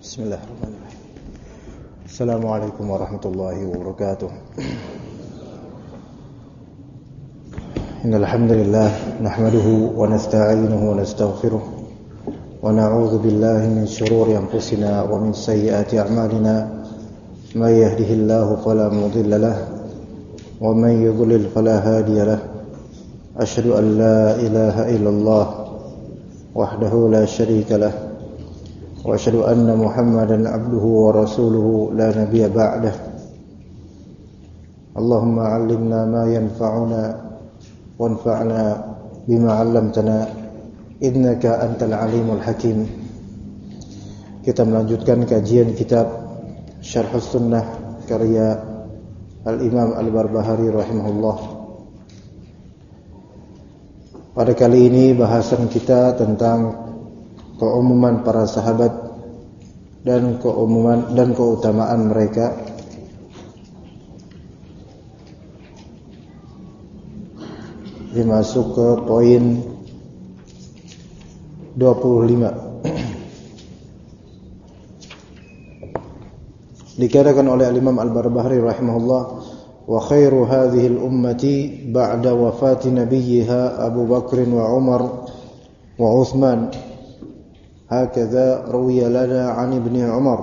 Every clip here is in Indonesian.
Bismillahirrahmanirrahim. Assalamualaikum warahmatullahi wabarakatuh. Innal hamdalillah nahmaduhu wa nasta'inuhu wa nastaghfiruh wa na'udzu billahi min shururi anfusina wa min sayyiati a'malina. May yahdihillahu fala mudilla lahu wa may yudlil fala hadiya lahu. Asyhadu an la ilaha illallah wahdahu la syarika lahu wa asyhadu anna Muhammadan abduhu wa rasuluhu la nabiyya ba'dah. Allahumma 'allimna ma yanfa'una wanfa'na bima 'allamtana innaka antal alimul hakim. Kita melanjutkan kajian kitab Syarhus Sunnah karya Al-Imam Al-Barbahari rahimahullah. Pada kali ini bahasan kita tentang keumuman para sahabat dan keutamaan mereka. Masuk ke poin 25. Dikatakan oleh Al-Imam Al-Barbahari rahimahullah, wa khairu hadhihi al-ummati ba'da wafati nabiyha Abu Bakr wa Umar wa Uthman. Hakadha ruwiya lana 'an Ibni Umar.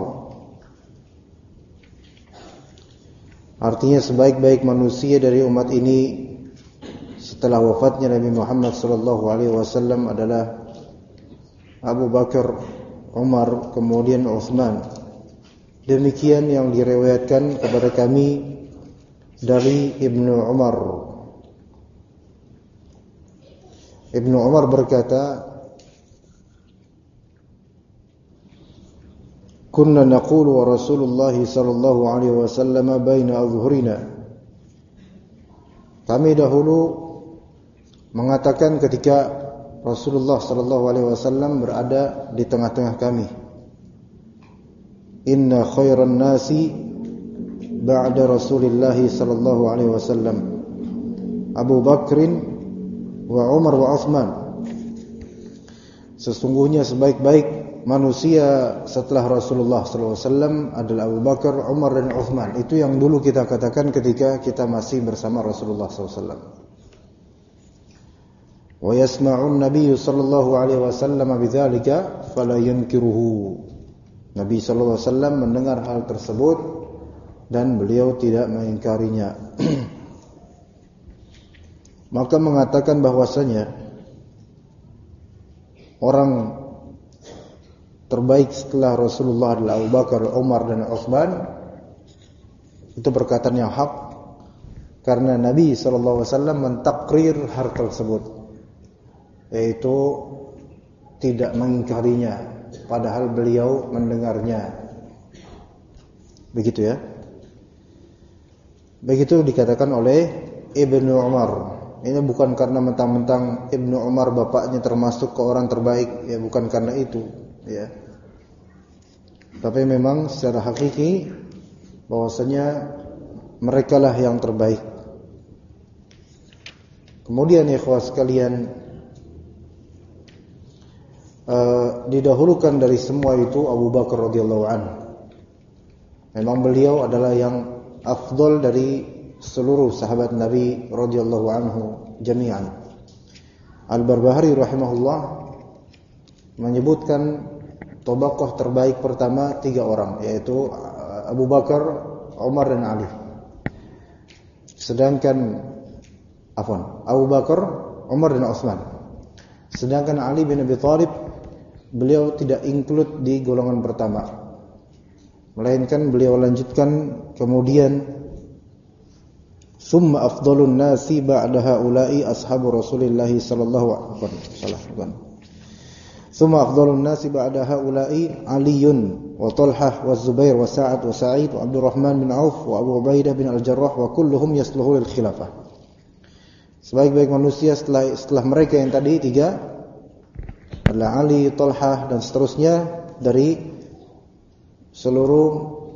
Artinya sebaik-baik manusia dari umat ini setelah wafatnya Nabi Muhammad sallallahu alaihi wasallam adalah Abu Bakar, Umar, kemudian Uthman. Demikian yang diriwayatkan kepada kami dari Ibnu Umar. Ibnu Umar berkata, kunna naqulu wa Rasulullah sallallahu alaihi wasallam baina adhhurina. Kami dahulu mengatakan ketika Rasulullah sallallahu alaihi wasallam berada di tengah-tengah kami, inna khairan nasi ba'da Rasulillah sallallahu alaihi wasallam Abu Bakrin wa Umar wa Uthman. Sesungguhnya sebaik-baik manusia setelah Rasulullah sallallahu alaihi wasallam adalah Abu Bakar, Umar dan Uthman. Itu yang dulu kita katakan ketika kita masih bersama Rasulullah sallallahu alaihi wasallam. Wa yasma'un Nabi sallallahu alaihi wasallam bidzalika fala yunkiruhu. Nabi sallallahu alaihi wasallam mendengar hal tersebut dan beliau tidak mengingkarinya. Maka mengatakan bahwasanya orang terbaik setelah Rasulullah adalah Abu Bakar, Umar dan Uthman, itu perkataan yang hak karena Nabi sallallahu alaihi wasallam mentakrir hal tersebut, yaitu tidak mengingkarinya padahal beliau mendengarnya. Begitu ya. Begitu dikatakan oleh Ibnu Umar. Ini bukan karena mentang-mentang Ibnu Umar bapaknya termasuk ke orang terbaik, ya bukan karena itu, ya. Tapi memang secara hakiki bahwasanya merekalah yang terbaik. Kemudian ikhwah sekalian, didahulukan dari semua itu Abu Bakar radhiyallahu anhu. Memang beliau adalah yang afdal dari seluruh sahabat Nabi radhiyallahu anhu jami'an. Al-Barbahari rahimahullah menyebutkan tabaqah terbaik pertama 3 orang, yaitu Abu Bakar, Umar dan Ali. Sedangkan Abu Bakar, Umar dan Uthman. Sedangkan Ali bin Abi Thalib beliau tidak include di golongan pertama, melainkan beliau lanjutkan kemudian summa afdalun nasi ba'da haula'i ashabu Rasulillah sallallahu alaihi wasallam. Summa afdalun nasi ba'da haula'i Aliyun wa Talhah wa Zubair wa Sa'ad wa Sa'id wa Abdurrahman bin Auf wa Abu Ubaidah bin Al-Jarrah wa kulluhum yasluhu lil khilafah. Sebaik-baik manusia setelah mereka yang tadi 3 adalah Ali, Talhah dan seterusnya dari seluruh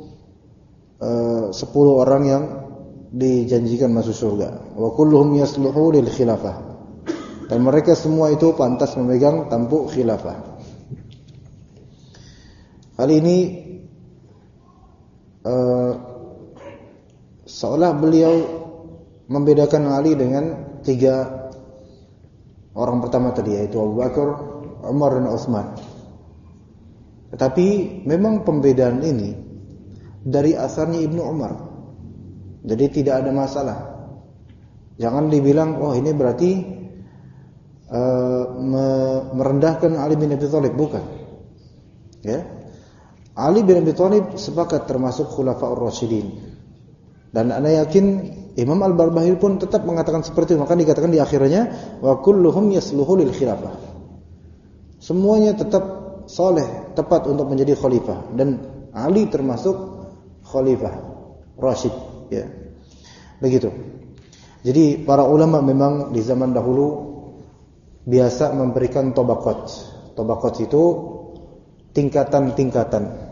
10 orang yang dijanjikan masuk surga. Wa kulluhum yasluhu lil khilafah. Dan mereka semua itu pantas memegang tampuk khilafah. Hal ini seolah beliau membedakan Ali dengan 3 orang pertama tadi, yaitu Abu Bakar, Umar dan Utsman. Tetapi memang pembedaan ini dari asalnya Ibnu Umar. Jadi tidak ada masalah. Jangan dibilang oh ini berarti merendahkan Ali bin Abi Thalib, bukan. Ya. Ali bin Abi Thalib sepakat termasuk Khulafaur Rasyidin. Dan ana yakin Imam Al-Barbahari pun tetap mengatakan seperti itu. Maka dikatakan di akhirnya wa kulluhum yasluhu lil khilafah. Semuanya tetap saleh, tepat untuk menjadi khalifah, dan Ali termasuk khalifah Rasyid, ya. Begitu. Jadi para ulama memang di zaman dahulu biasa memberikan tabaqat. Tabaqat itu tingkatan-tingkatan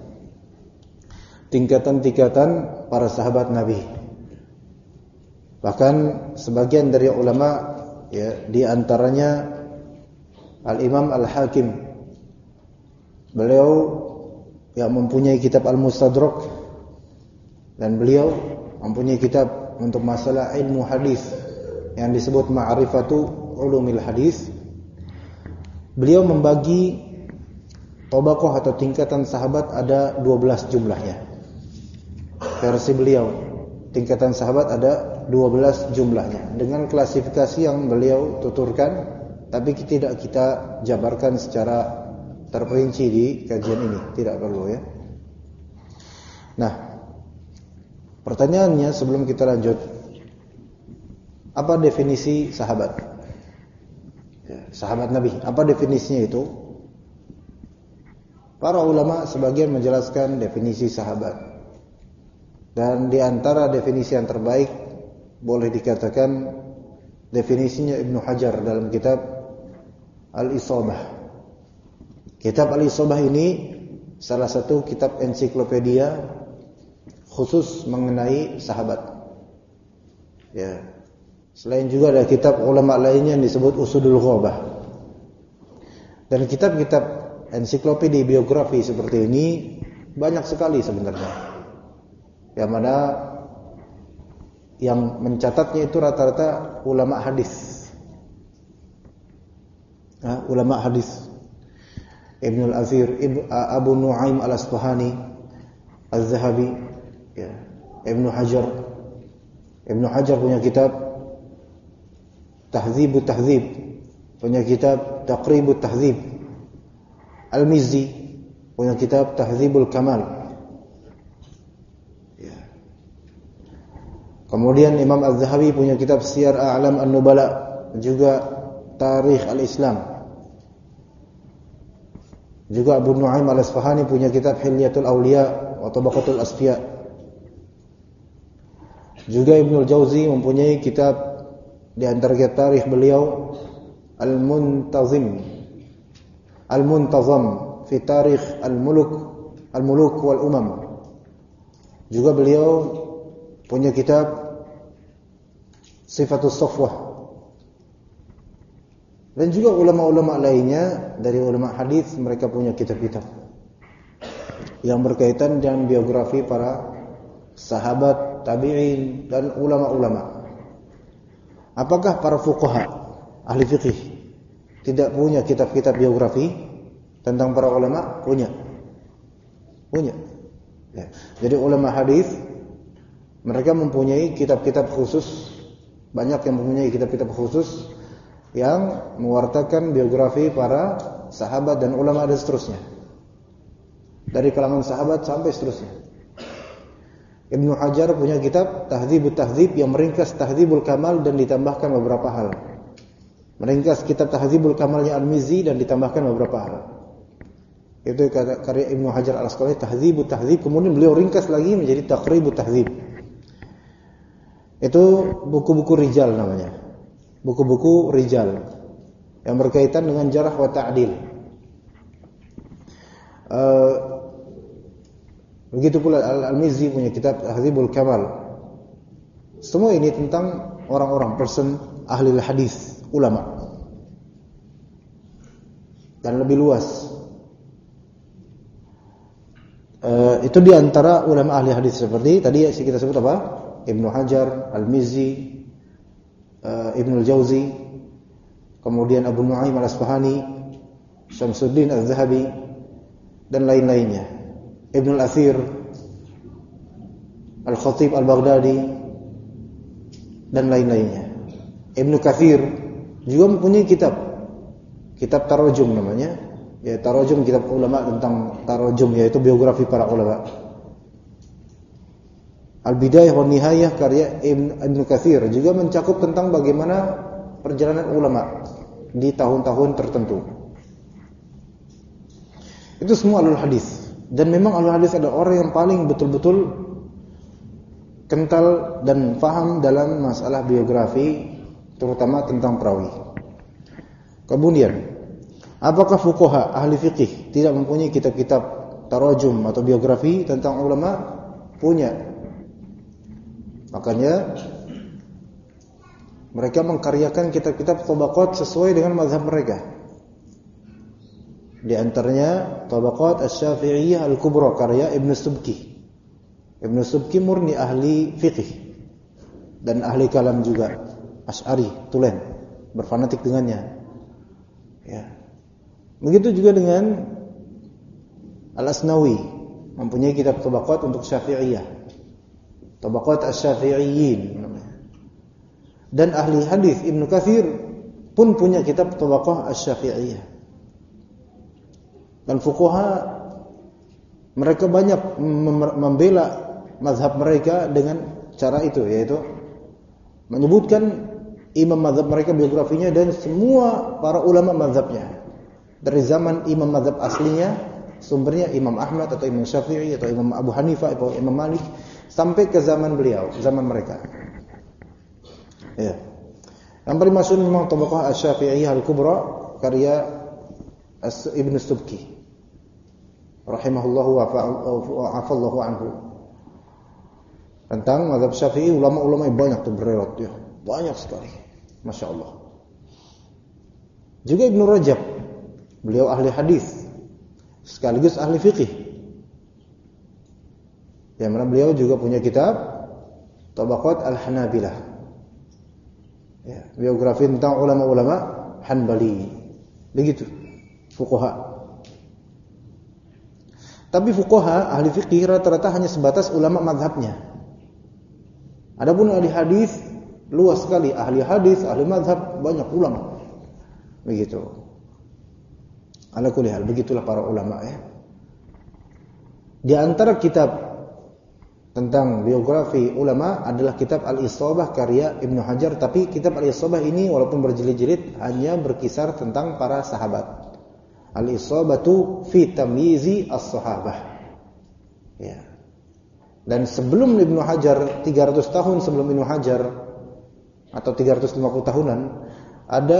para sahabat Nabi. Bahkan sebagian dari ulama, ya, di antaranya Al-Imam Al-Hakim, beliau yang mempunyai kitab Al-Mustadrak, dan beliau mempunyai kitab untuk masalah ilmu hadis yang disebut Ma'rifatu Ulumil Hadis. Beliau membagi tabaqah atau tingkatan sahabat ada 12 jumlahnya. Versi beliau, tingkatan sahabat ada 12 jumlahnya dengan klasifikasi yang beliau tuturkan, tapi tidak kita jabarkan secara terperinci di kajian ini, tidak perlu, ya. Nah, pertanyaannya sebelum kita lanjut, apa definisi sahabat? Ya, sahabat Nabi, apa definisinya itu? Para ulama sebagian menjelaskan definisi sahabat. Dan di antara definisi yang terbaik boleh dikatakan definisinya Ibnu Hajar dalam kitab Al-Isabah. Kitab Al-Isabah ini salah satu kitab ensiklopedia khusus mengenai sahabat. Ya. Selain juga ada kitab ulama lainnya yang disebut Usudul Ghabah. Dan kitab-kitab ensiklopedia biografi seperti ini banyak sekali sebenarnya. Yang mana yang mencatatnya itu rata-rata ulama hadis. Ulama hadis. Ibnu Al-Athir, Abu Nu'aim Al-Asfahani, Az-Zahabi, ya. Ibnu Hajar punya kitab Tahdzibut Tahdzib, punya kitab Taqribut Tahdzib. Al-Mizzi punya kitab Tahdzibul Kamal. Kemudian Imam Az-Zahabi punya kitab Siyar A'lam An-Nubala, juga Tarikh Al-Islam. Juga Abu Nu'aim Al-Asfahani punya kitab Hilyatul Awliya wa Tabaqatul Asfiya. Juga Ibnu Al-Jauzi mempunyai kitab di antara tarikh beliau Al-Muntazam fi Tarikh Al-Muluk wal Umam. Juga beliau punya kitab Sifatus Safwah. Dan juga ulama-ulama lainnya dari ulama hadis, mereka punya kitab-kitab yang berkaitan dengan biografi para sahabat, tabi'in, dan ulama-ulama. Apakah para fuqaha, ahli fikih, tidak punya kitab-kitab biografi tentang para ulama? Punya. Ya. Jadi ulama hadis mereka mempunyai kitab-kitab khusus, banyak yang mempunyai kitab-kitab khusus yang mewartakan biografi para sahabat dan ulama dan seterusnya. Dari kalangan sahabat sampai seterusnya. Ibnu Hajar punya kitab Tahdzibut Tahdzib yang meringkas Tahdzibul Kamal dan ditambahkan beberapa hal. Meringkas kitab Tahdzibul Kamalnya Al-Mizzi dan ditambahkan beberapa hal. Itu karya Ibnu Hajar Al-Asqalani, Tahdzibut Tahdzib, kemudian beliau ringkas lagi menjadi Taqribut Tahdzib. Itu buku-buku rijal namanya. Buku-buku rijal yang berkaitan dengan jarh wa ta'dil. Begitu pula Al-Mizzi punya kitab Tahdzibul Kamal. Semua ini tentang orang-orang, person ahli hadis, ulama. Dan lebih luas. Itu di antara ulama ahli hadis seperti tadi kita sebut apa? Ibnu Hajar, Al-Mizzi, Ibnu Al-Jauzi, kemudian Abu Nu'aim Al-Asfahani, Syamsuddin Az-Zahabi dan lain-lainnya. Ibnu Al-Athir, Al-Khatib Al-Baghdadi dan lain-lainnya. Ibnu Katsir juga mempunyai kitab tarajum namanya. Ya, tarajum kitab ulama tentang tarajum, yaitu biografi para ulama. Al-Bidayah wa Nihayah karya Ibnu Katsir juga mencakup tentang bagaimana perjalanan ulama di tahun-tahun tertentu. Itu semua ahlul hadis. Dan memang ahlul hadis adalah orang yang paling betul-betul kental dan paham dalam masalah biografi, terutama tentang perawi. Kemudian, apakah fuqaha ahli fiqih tidak mempunyai kitab-kitab tarajum atau biografi tentang ulama? Punya. Makanya mereka mengkaryakan kitab-kitab tabaqat sesuai dengan mazhab mereka. Di antaranya Tabaqat Asy-Syafi'iyah Al-Kubra karya Ibnu Subki. Ibnu Subki murni ahli fiqih dan ahli kalam juga, Asy'ari, tulen, berfanatik dengannya. Ya. Begitu juga dengan Al-Asnawi, mempunyai kitab Tabaqat untuk Syafi'iyah. Tabaqat Asy-Syafi'iyyin namanya. Dan ahli hadis Ibnu Katsir pun punya kitab Tabaqah Asy-Syafi'iyah. Dan fuqaha mereka banyak membela mazhab mereka dengan cara itu, yaitu menyebutkan imam mazhab mereka biografinya dan semua para ulama mazhabnya. Dari zaman imam mazhab aslinya, sumbernya Imam Ahmad atau Imam Syafi'i atau Imam Abu Hanifah atau Imam Malik sampai ke zaman beliau, zaman mereka. Ya. Yang paling masyhur memang Tabaqah Asy-Syafi'iyah Al-Kubra karya Ibnu Subki rahimahullahu wa afallahu anhu. Tentang mazhab Syafi'i ulama-ulama yang banyak tuh berriwayat ya, banyak sekali. Masya Allah. Juga Ibnu Rajab, beliau ahli hadis sekaligus ahli fiqih. Yang mana beliau juga punya kitab Tabaqat Al-Hanabilah. Ya, biografi tentang ulama-ulama Hanbali. Begitu fuqaha. Tapi fuqaha ahli fiqih rata-rata hanya sebatas ulama mazhabnya. Adapun ahli hadis luas sekali, ahli hadis, ahli mazhab banyak ulama. Begitu. Ala kulli hal, begitulah para ulama ya. Di antara kitab tentang biografi ulama adalah kitab Al-Isabah karya Ibnu Hajar, tapi kitab Al-Isabah ini walaupun berjilid-jilid hanya berkisar tentang para sahabat. Al-Isabatu fi tamyizi as-sahabah. Ya. Dan sebelum Ibnu Hajar, 300 tahun sebelum Ibnu Hajar atau 350 tahunan, ada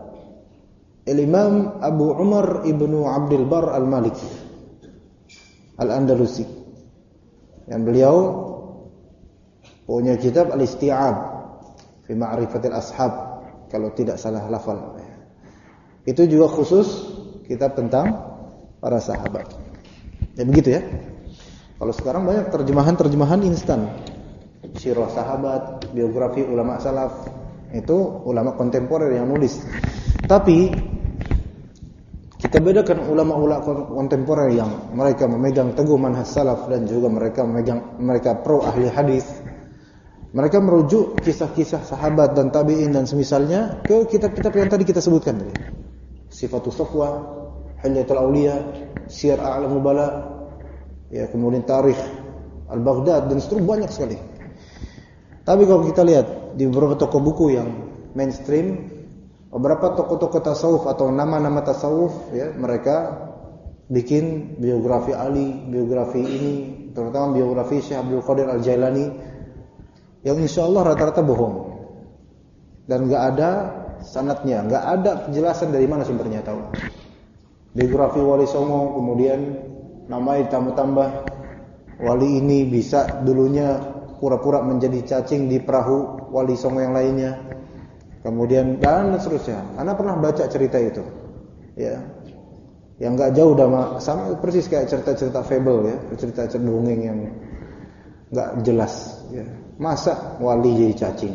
Imam Abu Umar Ibnu Abdul Bar Al-Maliki Al-Andalusi. Yang beliau punya kitab Al-Isti'ab fi Ma'rifatil Ashab, kalau tidak salah lafal. Itu juga khusus kitab tentang para sahabat. Ya begitu ya. Kalau sekarang banyak terjemahan instan. Sirah sahabat, biografi ulama salaf, itu ulama kontemporer yang nulis. Tapi kita bedakan ulama-ulama kontemporer yang mereka memegang teguh manhaj salaf dan juga mereka pro ahli hadis. Mereka merujuk kisah-kisah sahabat dan tabi'in dan semisalnya ke kitab-kitab yang tadi kita sebutkan tadi. Sifatus Safwa, Hilyatul Auliya, Siyar A'lamul Bala, ya kemudian Tarikh Al-Baghdad dan seterusnya banyak sekali. Tapi kalau kita lihat di beberapa toko buku yang mainstream, beberapa toko-toko tasawuf atau nama-nama tasawuf ya, mereka bikin biografi Ali, biografi ini, terutama biografi Syekh Abdul Qadir Al-Jailani yang insyaallah rata-rata bohong. Dan enggak ada sanadnya, enggak ada penjelasan dari mana sumbernya tahu. Biografi Wali Songo kemudian namanya ditambah-tambah, wali ini bisa dulunya pura-pura menjadi cacing di perahu Wali Songo yang lainnya. Kemudian dan seterusnya. Ana pernah baca cerita itu. Ya. Yang enggak jauh sama persis kayak cerita-cerita fable ya, cerita-cerita dongeng yang enggak jelas ya. Masa wali jadi cacing?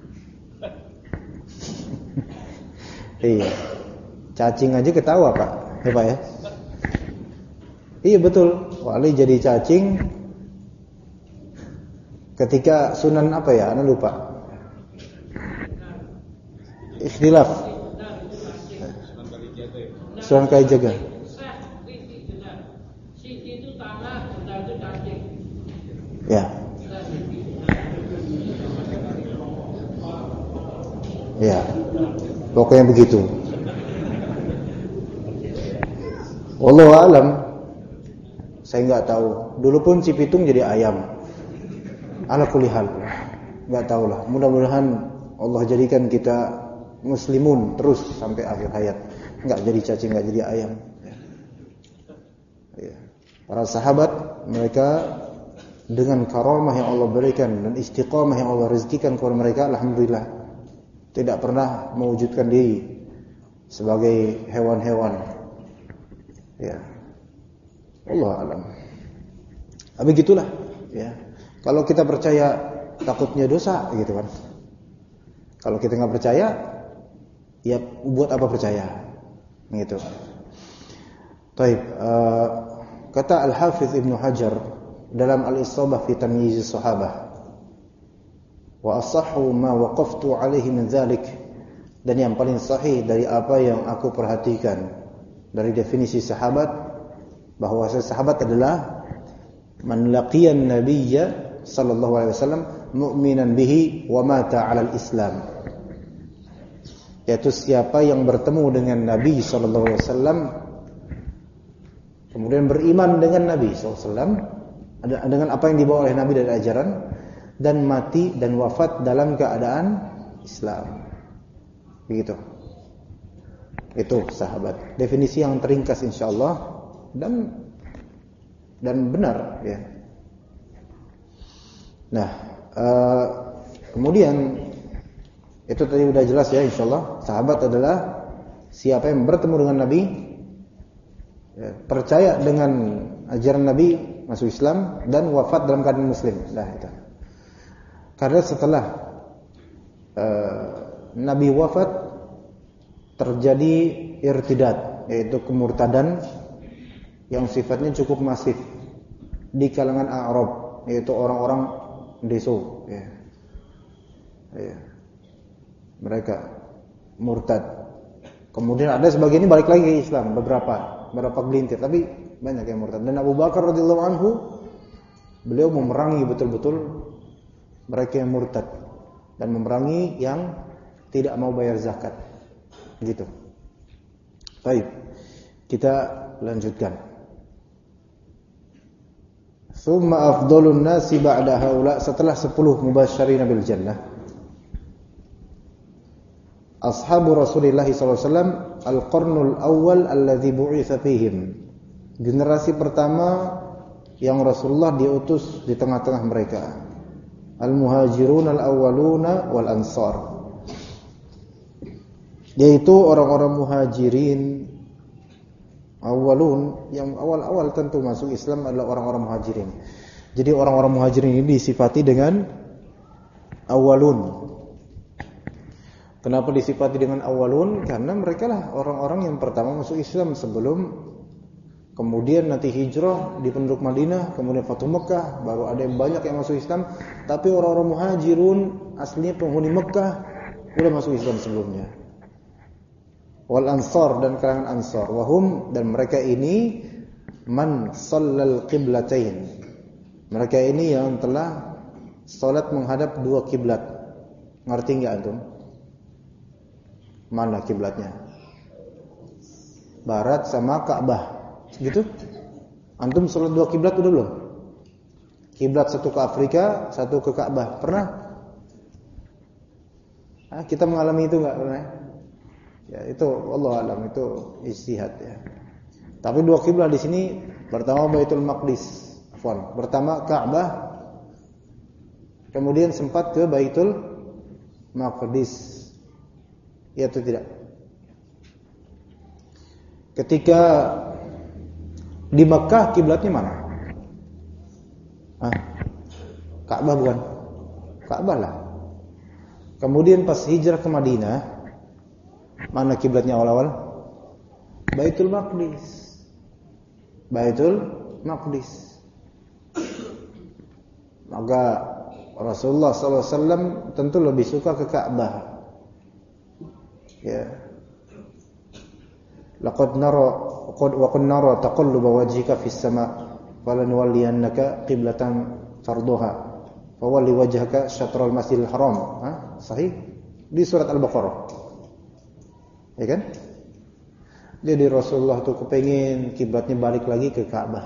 Iya. Cacing aja ketawa, Pak. Ya, Pak ya? Iya betul. Wali jadi cacing ketika Sunan apa ya? Ana lupa. Ikhtilaf. Sunan Kalijaga. Ya. Ya. Pokoknya begitu. Wallahu alam. Saya enggak tahu. Dulu pun si pitung jadi ayam. Ala kulli hal. Enggak tahu lah. Mudah-mudahan Allah jadikan kita muslimun terus sampai akhir hayat. Enggak jadi cacing, enggak jadi ayam. Ya. Para sahabat mereka dengan karamah yang Allah berikan dan istiqamah yang Allah rezekikan kepada mereka, alhamdulillah tidak pernah mewujudkan diri sebagai hewan-hewan. Ya. Allah alam. Tapi gitulah ya. Kalau kita percaya takutnya dosa gitu kan. Kalau kita enggak percaya ya buat apa percaya? Gitu. Baik, kata Al-Hafiz Ibnu Hajar dalam Al-Isabah fi Tamyiz as-Sahabah, wa asahhu ma waqaftu alaihi min dzalik, dan yang paling sahih dari apa yang aku perhatikan dari definisi sahabat, bahwa sahabat adalah man laqiyan nabiyya sallallahu alaihi wasallam mu'minan bihi wa mata 'alal Islam, yaitu siapa yang bertemu dengan Nabi sallallahu alaihi wasallam kemudian beriman dengan Nabi sallallahu alaihi wasallam dengan apa yang dibawa oleh Nabi dari ajaran, dan mati dan wafat dalam keadaan Islam. Begitu. Itu sahabat. Definisi yang teringkas insyaallah dan benar ya. Nah, kemudian itu tadi udah jelas ya insyaallah. Sahabat adalah siapa yang bertemu dengan Nabi, ya, percaya dengan ajaran Nabi, masuk Islam, dan wafat dalam keadaan muslim. Nah, itu. Karena setelah Nabi wafat terjadi irtidad, yaitu kemurtadan yang sifatnya cukup masif di kalangan Arab, yaitu orang-orang deso ya. Ya. Mereka murtad. Kemudian ada sebagian ini balik lagi ke Islam, beberapa gelintir, tapi banyak yang murtad. Dan Abu Bakar radhiyallahu anhu, beliau memerangi betul-betul mereka yang murtad dan memerangi yang tidak mau bayar zakat. Gitu. Baik. Kita lanjutkan. Tsumma afdhalun nasi ba'da haula, setelah 10 mubasysyirin bil jannah, ashabu Rasulillah sallallahu alaihi wasallam al-qarnul awwal alladzi bu'itsa fihim, generasi pertama yang Rasulullah diutus di tengah-tengah mereka, al-muhajirun al-awwaluna wal ansar, yaitu orang-orang muhajirin awalun, yang awal-awal tentu masuk Islam adalah orang-orang muhajirin. Jadi orang-orang muhajirin ini disifati dengan awalun. Kenapa disifati dengan awalun? Karena mereka lah orang-orang yang pertama masuk Islam sebelum kemudian nanti hijrah di penduduk Madinah, kemudian Fatuh Mekah, baru ada yang banyak yang masuk Islam. Tapi orang-orang muhajirun aslinya penghuni Mekah sudah masuk Islam sebelumnya. Wal ansar, dan kalangan ansar, wahum, dan mereka ini man shallal qiblatain, mereka ini yang telah salat menghadap dua kiblat. Ngerti enggak antum? Mana kiblatnya? Barat sama Ka'bah. Gitu? Antum salat dua kiblat udah belum? Kiblat satu ke Afrika, satu ke Ka'bah. Pernah? Kita mengalami itu enggak pernah? Ya, itu Allah alam, itu ijtihad ya. Tapi dua kiblat di sini, pertama Baitul Maqdis, pertama Ka'bah, kemudian sempat ke Baitul Maqdis. Ya atau tidak? Ketika di Mekah kiblatnya mana? Ka'bah bukan? Ka'bah lah. Kemudian pas hijrah ke Madinah, mana kiblatnya awal-awal? Baitul Maqdis. Baitul Maqdis. Maka Rasulullah SAW tentu lebih suka ke Ka'bah. Ya. Laqad nara taqalluba wajhika fis sama' falanwalliyannaka qiblatan farduha fawalli wajhaka syatral masjidil haram. Sahih di surat Al-Baqarah. Ya kan? Jadi Rasulullah tuh kepengin kiblatnya balik lagi ke Ka'bah.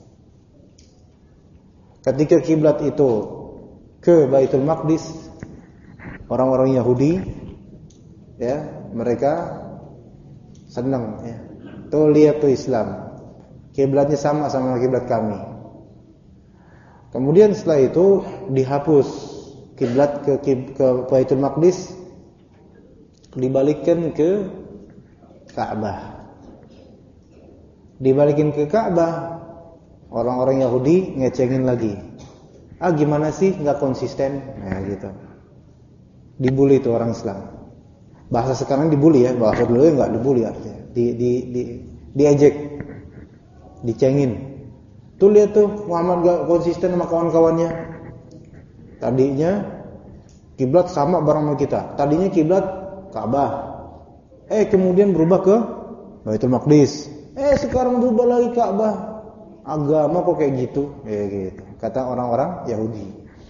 Ketika kiblat itu ke Baitul Maqdis, orang-orang Yahudi ya, mereka senang ya. Tuh lihat tuh Islam. Kiblatnya sama kiblat kami. Kemudian setelah itu dihapus kiblat ke Baitul Maqdis, dibalikkan ke Ka'bah. Dibalikin ke Ka'bah, orang-orang Yahudi ngecengin lagi. Gimana sih nggak konsisten? Nah gitu. Dibully tuh orang Islam. Bahasa sekarang dibully ya, bahasa dulu ya nggak dibully artinya. Diejek, dicengin. Tuh lihat tuh Muhammad gak konsisten sama kawan-kawannya. Tadinya kiblat sama bareng sama kita. Tadinya kiblat Ka'bah. Kemudian berubah ke Baitul Maqdis. Sekarang berubah lagi Ka'bah. Agama kok kayak gitu? Gitu. Kata orang-orang Yahudi.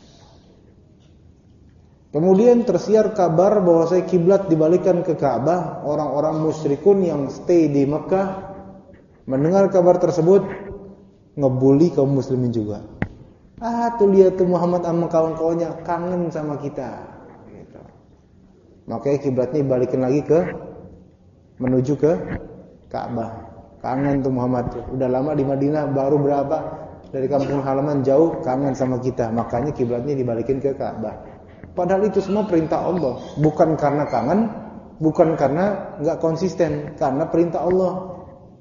Kemudian tersiar kabar bahwa kiblat dibalikan ke Ka'bah. Orang-orang musyrikun yang stay di Mekah mendengar kabar tersebut, ngebully kaum muslimin juga. Tuh lihat tuh Muhammad sama kawan-kawannya kangen sama kita. Gitu. Makanya kiblatnya dibalikin lagi menuju ke Ka'bah. Kangen tuh Muhammad. Udah lama di Madinah, baru berapa dari kampung halaman jauh, kangen sama kita. Makanya kiblatnya dibalikin ke Ka'bah. Padahal itu semua perintah Allah, bukan karena kangen, bukan karena nggak konsisten, karena perintah Allah.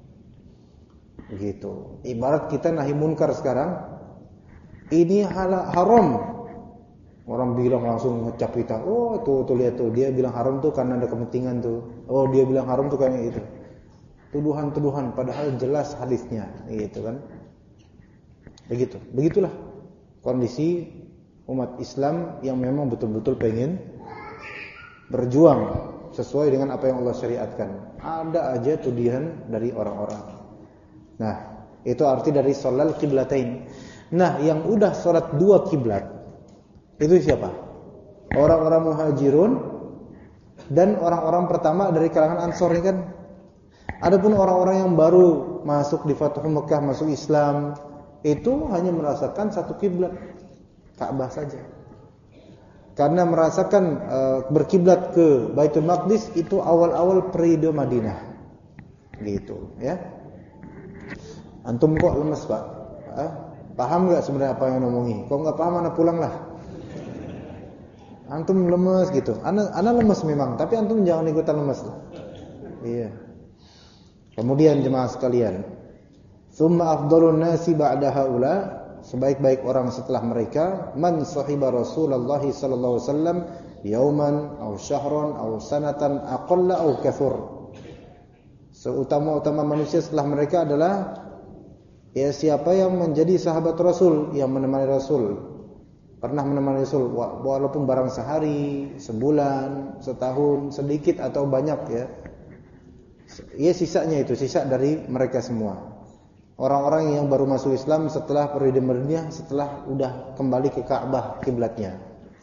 Begitu. Ibarat kita nahi munkar sekarang, ini haram. Orang bilang langsung ngecap kita. Tuh lihat tuh, dia bilang haram tuh karena ada kepentingan tuh. Dia bilang haram tuh karena itu. Tuduhan-tuduhan, padahal jelas hadisnya, gitu kan? Begitulah kondisi umat Islam yang memang betul-betul pengen berjuang sesuai dengan apa yang Allah syariatkan. Ada aja tuduhan dari orang-orang. Nah, itu arti dari sholal qiblatain. Nah, yang udah sholat 2 kiblat itu siapa? Orang-orang muhajirun dan orang-orang pertama dari kalangan Ansor ini kan. Adapun orang-orang yang baru masuk di Fathu Mekah, masuk Islam, itu hanya merasakan satu kiblat, Ka'bah saja. Karena merasakan berkiblat ke Baitul Maqdis itu awal-awal periode Madinah. Gitu, ya. Antum kok lemes, Pak? Paham enggak sebenarnya apa yang ngomongi? Kok enggak paham, ana pulanglah. Antum lemes gitu. Ana lemes memang, tapi antum jangan ikutan lemes lah. Iya. Kemudian jemaah sekalian, tsumma afdhalun nasi ba'da haula, sebaik-baik orang setelah mereka, man sahiba Rasulullah sallallahu alaihi wasallam yauman aw syahran aw sanatan aqalla aw kathur. Seutama-utama manusia setelah mereka adalah siapa yang menjadi sahabat Rasul, yang menemani Rasul, pernah menemani Rasul walaupun barang sehari, sebulan, setahun, sedikit atau banyak ya. Sisanya itu sisa dari mereka semua. Orang-orang yang baru masuk Islam setelah periode Madinah, setelah udah kembali ke Ka'bah kiblatnya.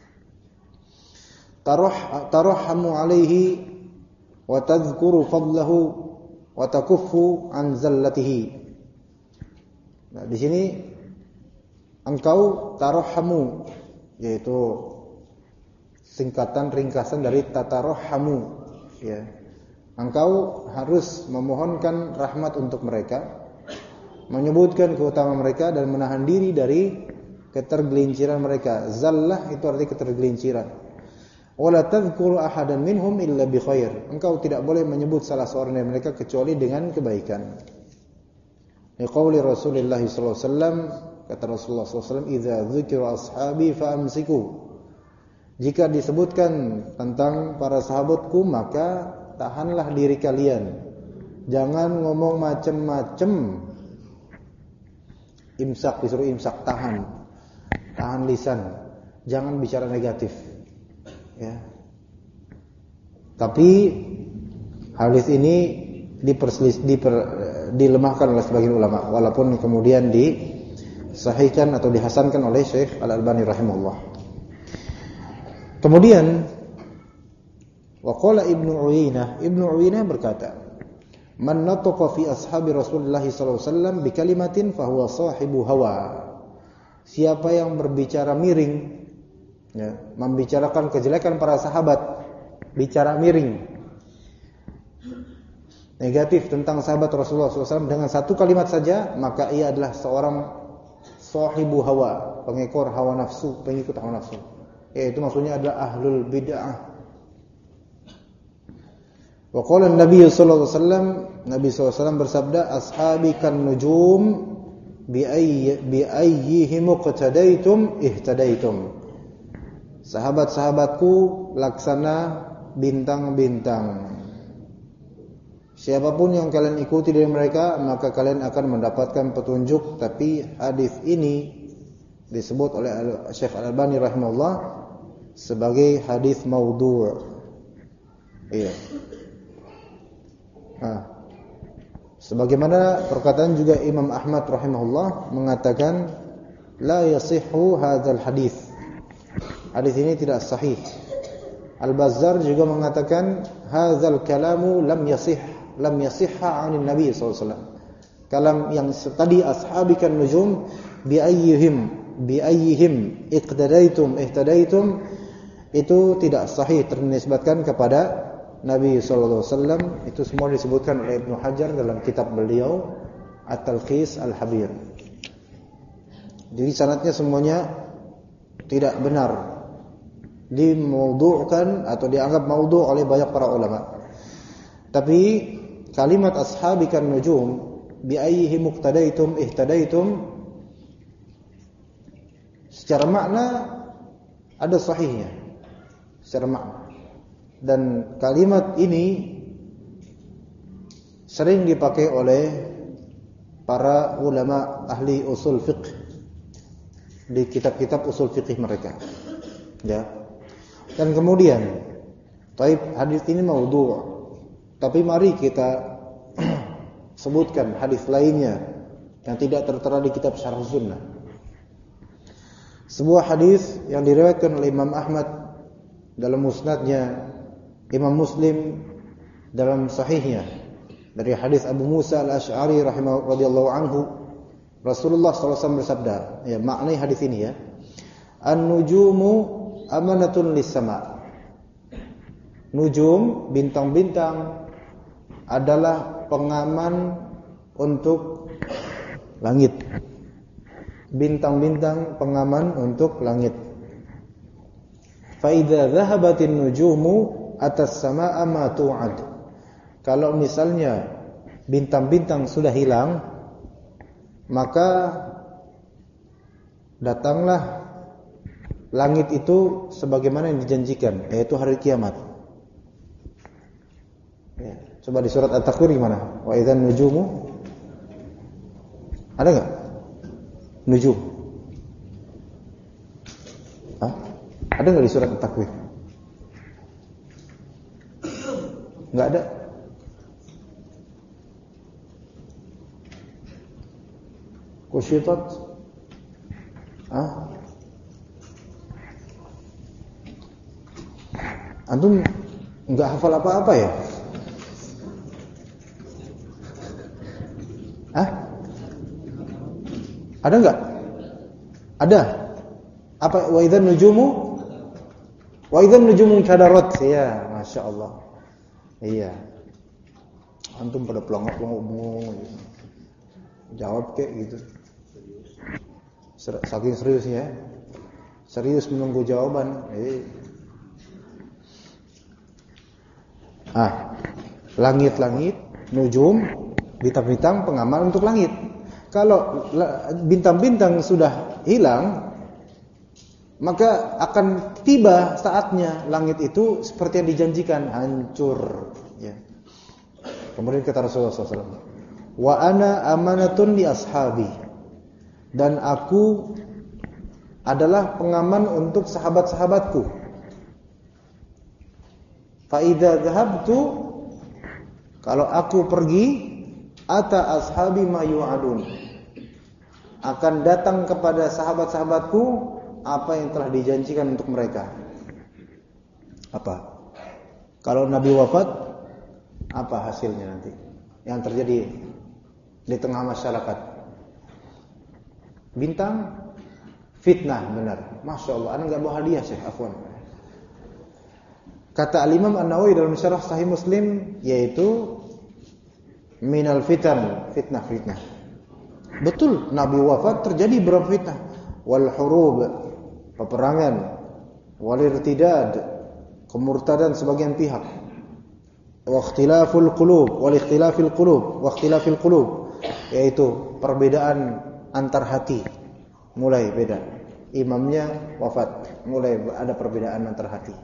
Tarahamu alaihi wa tadhkuru fadlahu wa takuffu an zallatihi. Nah, di sini engkau tarahamu, yaitu singkatan ringkasan dari tatarahamu, ya. Engkau harus memohonkan rahmat untuk mereka, menyebutkan keutamaan mereka dan menahan diri dari ketergelinciran mereka. Zallah itu arti ketergelinciran. Wala tadhkuru ahadan minhum illa bi khair. Engkau tidak boleh menyebut salah seorang dari mereka kecuali dengan kebaikan. Liqauli Rasulullah sallallahu alaihi wasallam, kata Rasulullah sallallahu alaihi wasallam, "Idza dzukira ashabi famsiku." Jika disebutkan tentang para sahabatku, maka tahanlah diri kalian. Jangan ngomong macam-macam. Imsak, disuruh imsak, tahan lisan. Jangan bicara negatif. Ya. Tapi hadis ini dilemahkan oleh sebagian ulama, walaupun kemudian disahihkan atau dihasankan oleh Syekh Al-Albani rahimahullah. Kemudian waqala Ibnu Uyainah berkata, "Man nataqa fi ashabi Rasulullah sallallahu alaihi wasallam bi kalimatin fa huwa sahibu hawa." Siapa yang berbicara miring, ya, membicarakan kejelekan para sahabat, bicara miring, negatif tentang sahabat Rasulullah SAW dengan satu kalimat saja, maka ia adalah seorang sahibu hawa, pengikut hawa nafsu. Yaitu maksudnya adalah ahlul bid'ah. Wa qala an-nabiy sallallahu alaihi wasallam, Nabi SAW bersabda, "Ashabi kan nujum bi ayyihim iqtadaitum ihtadaitum." Sahabat-sahabatku laksana bintang-bintang. Siapapun yang kalian ikuti dari mereka, maka kalian akan mendapatkan petunjuk. Tapi hadis ini disebut oleh Syekh Al-Albani rahimahullah sebagai hadis maudhu'. Iya. Sebagaimana perkataan juga Imam Ahmad rahimahullah mengatakan, la yasihhu hadzal hadis. Hadis ini tidak sahih. Al-Bazzar juga mengatakan, hadzal kalamu lam yasihha 'anil Nabi sallallahu alaihi wasallam. Kalam yang tadi ashabikan nujum bi ayyihim iqtadaitum ihtadaitum itu tidak sahih, ternisbatkan kepada Nabi sallallahu alaihi wasallam. Itu semua disebutkan oleh Ibnu Hajar dalam kitab beliau At-Talqis Al-Habir. Jadi sanadnya semuanya tidak benar, dimaudhu'kan atau dianggap maudhu' oleh banyak para ulama. Tapi kalimat ashabikan nujum bi ayyihi muqtadaitum ihtadaitum secara makna ada sahihnya secara makna. Dan kalimat ini sering dipakai oleh para ulama ahli usul fiqh di kitab-kitab usul fiqh mereka. Ya. Dan kemudian, hadis ini maudhu'. Tapi mari kita sebutkan hadis lainnya yang tidak tertera di kitab Syarh Sunnah. Sebuah hadis yang diriwayatkan oleh Imam Ahmad dalam musnadnya, Imam Muslim dalam sahihnya, dari hadis Abu Musa Al-Asy'ari radhiyallahu anhu, Rasulullah SAW bersabda, ya, maknai hadis ini ya, an-nujumu amanatun lis-sama. Nujum, bintang-bintang adalah pengaman untuk langit. Bintang-bintang pengaman untuk langit. Fa idza dhahabatin nujumu atas samaa'a ma tu'ad. Kalau misalnya bintang-bintang sudah hilang, maka datanglah langit itu sebagaimana yang dijanjikan, yaitu hari kiamat. Ya, coba di surat At-Takwir gimana? Wa idzan nujumu, ada enggak? Nujum. Ada enggak di surat At-Takwir? Enggak ada. Kusyitat. Antum enggak hafal apa-apa ya? Ada enggak? Ada. Apa wa idzan nujumu? Wa idzan nujumu kadarat. Ya, Masya Allah. Iya. Antum pada pelongok-pelongok bengong. Jawab kayak gitu. Saking seriusnya. Serius menunggu jawaban. Langit-langit, nujum, bintang-bintang pengamal untuk langit. Kalau bintang-bintang sudah hilang, maka akan tiba saatnya langit itu seperti yang dijanjikan hancur. Ya. Kemudian kata Rasulullah SAW, wa ana amanatun li ashabi, dan aku adalah pengaman untuk sahabat-sahabatku. Fa idza dhahabtu, kalau aku pergi, ata ashabi ma yu'adun, akan datang kepada sahabat-sahabatku apa yang telah dijanjikan untuk mereka. Apa? Kalau Nabi wafat, apa hasilnya nanti yang terjadi di tengah masyarakat? Bintang, fitnah, benar. Masya Allah, anda enggak bawa hadiah, Syekh. Afwan. Kata Al-Imam An-Nawawi dalam syarah Sahih Muslim, yaitu minal fitan, fitnah-fitnah. Betul, Nabi wafat terjadi beberapa fitnah. Wal hurub, peperangan. Wal irtidad, kemurtadan sebagian pihak. Wa ikhtilaful qulub, wal ikhtilafil qulub, wa ikhtilafil qulub, yaitu perbedaan antar hati. Mulai beda. Imamnya wafat, mulai ada perbedaan antar hati.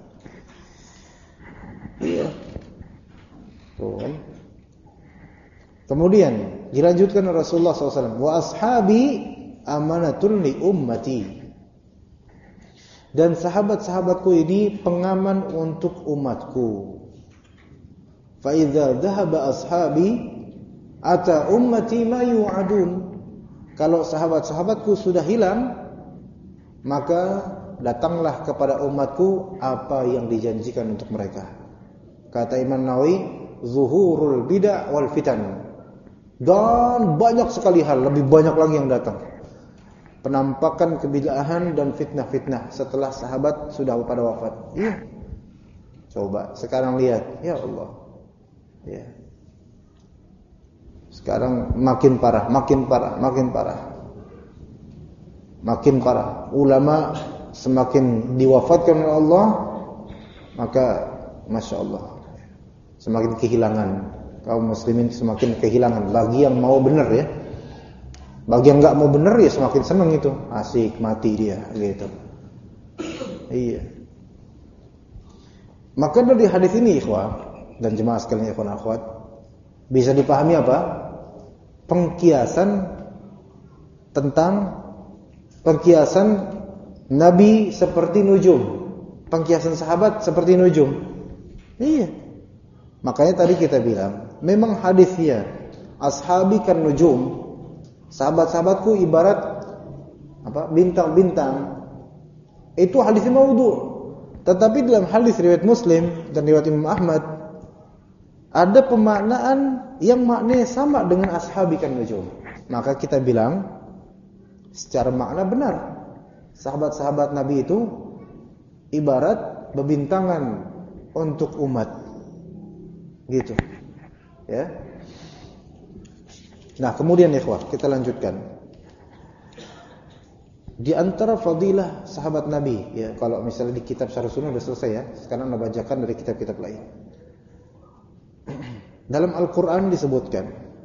Iya. Tuh. Kemudian dilanjutkan Rasulullah SAW, wa ashabi amanatun li ummati, dan sahabat-sahabatku ini pengaman untuk umatku. Fa idza dhahaba ashabi ata ummati ma yu'adun, kalau sahabat-sahabatku sudah hilang, maka datanglah kepada umatku apa yang dijanjikan untuk mereka. Kata Imam Nawawi, zuhurul bid'ah wal fitan, dan banyak sekali hal, lebih banyak lagi yang datang. Penampakan kebid'ahan dan fitnah-fitnah setelah sahabat sudah pada wafat. Iya. Coba sekarang lihat, ya Allah. Ya. Sekarang makin parah, makin parah, makin parah. Makin parah. Ulama semakin diwafatkan oleh Allah, maka Masya Allah, semakin kehilangan. Kaum muslimin semakin kehilangan. Bagi yang mau benar ya, bagi yang enggak mau benar ya semakin senang itu. Asik, mati dia gitu. Iya. Maka dari hadis ini ikhwah dan jemaah sekalian ikhwan akhwat, bisa dipahami apa? Pengkiasan tentang pengkiasan Nabi seperti nujum, pengkiasan sahabat seperti nujum. Iya. Makanya tadi kita bilang, memang hadisnya ashabi kan nujum, sahabat-sahabatku ibarat apa? Bintang-bintang. Itu hadisnya maudhu'. Tetapi dalam hadis riwayat Muslim dan riwayat Imam Ahmad ada pemaknaan yang maknanya sama dengan ashabi kan nujum. Maka kita bilang secara makna benar, sahabat-sahabat Nabi itu ibarat bebintangan untuk umat, gitu, ya. Nah, kemudian ikhwah, kita lanjutkan. Di antara fadilah sahabat Nabi, ya, kalau misalnya di kitab Syarh Sunnah sudah selesai ya. Sekarang Anda bacakan dari kitab-kitab lain. Dalam Al-Qur'an disebutkan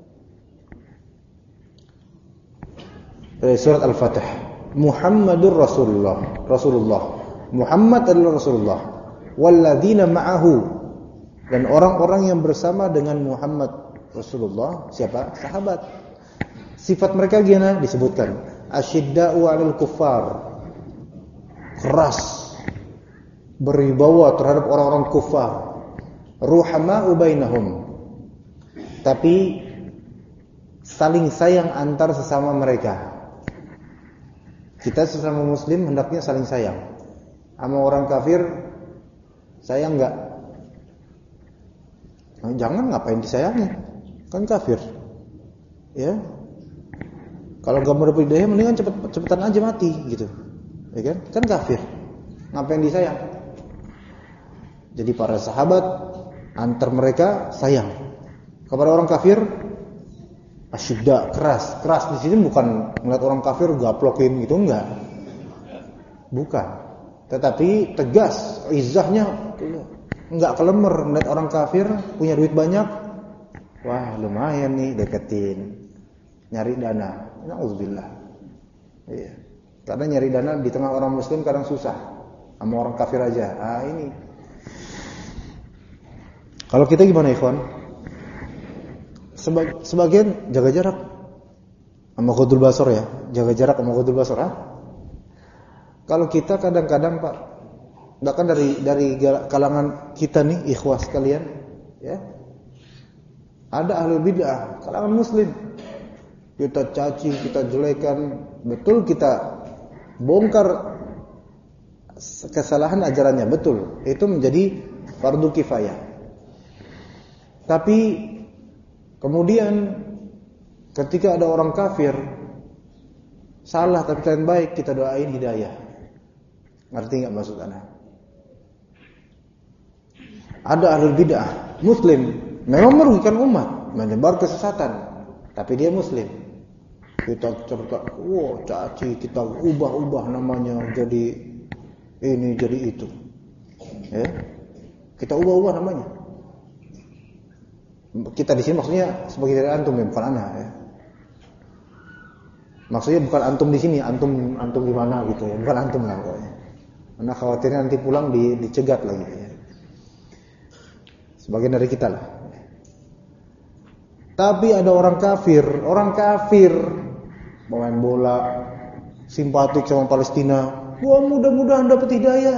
dari surat Al-Fatih, Muhammadur Rasulullah. Muhammad adalah Rasulullah. Walladzina ma'ahu, dan orang-orang yang bersama dengan Muhammad Rasulullah, siapa? Sahabat. Sifat mereka gimana? Disebutkan, asyidda'u 'alal kuffar, keras berwibawa terhadap orang-orang kufar, ruhama'u bainahum, tapi saling sayang antar sesama mereka. Kita sesama muslim hendaknya saling sayang. Sama orang kafir sayang enggak? Nah, jangan, ngapain disayangi? Kan kafir. Ya. Kalau enggak mau dapat hidayah mendingan cepetan aja mati gitu. Ya kan? Kan kafir. Ngapain disayang? Jadi para sahabat antar mereka sayang. Kepada orang kafir asyidda, keras. Keras di sini bukan ngeliat orang kafir gaplokin gitu, enggak. Bukan. Tetapi tegas, izzahnya enggak kelemer melihat orang kafir punya duit banyak. Wah, lumayan nih deketin. Nyari dana. Nauzubillah. Iya. Karena nyari dana di tengah orang muslim kadang susah. Sama orang kafir aja. Ini. Kalau kita gimana, ikhwan? Sebagian jaga jarak sama ghadul basar ya. Jaga jarak sama ghadul basar, Kalau kita kadang-kadang, Pak, bahkan dari kalangan kita nih, ikhwah sekalian, ya. Ada ahli bid'ah, kalangan muslim. Kita caci, kita jelekan, betul kita bongkar kesalahan ajarannya, betul. Itu menjadi fardu kifayah. Tapi kemudian ketika ada orang kafir salah tapi kalian baik, kita doain hidayah. Ngerti enggak maksud ana? Ada ahli bid'ah muslim memang merugikan umat, menyebar kesesatan, tapi dia muslim. Kita cerita, caci, kita ubah-ubah namanya jadi ini, jadi itu. Ya. Kita ubah-ubah namanya. Kita di sini maksudnya sebagai dari antum ya, bukan ana ya. Maksudnya bukan antum di sini, antum di mana gitu ya, bukan antum lah pokoknya. Karena khawatirnya nanti pulang dicegat lagi ya. Sebagian dari kita lah. Tapi ada orang kafir pemain bola, simpatik sama Palestina. Wah, mudah-mudahan dapat hidayah.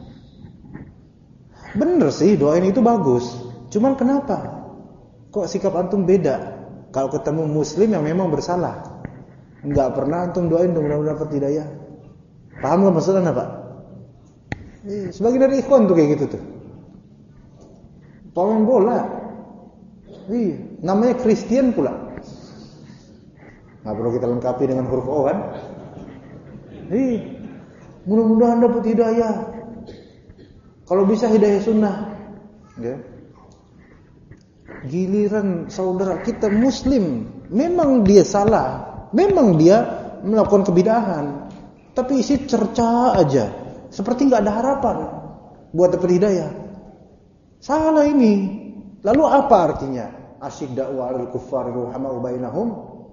Bener sih, doain itu bagus. Cuman kenapa? Kok sikap antum beda kalau ketemu muslim yang memang bersalah? Enggak pernah antum doain mudah-mudahan dapat hidayah. Paham enggak maksudnya, Pak? Sebagian dari ikhwan tuh kayak gitu tuh. Pemain bola. Namanya Kristen pula. Nggak perlu kita lengkapi dengan huruf O kan? Mudah-mudahan dapat hidayah. Kalau bisa hidayah sunnah. Ya. Giliran saudara kita muslim, memang dia salah, memang dia melakukan kebidahan, tapi isi cerca aja, seperti nggak ada harapan buat dapat hidayah. Salah ini. Lalu apa artinya? Asyidda'u 'alal kuffari ruhama'u bainahum.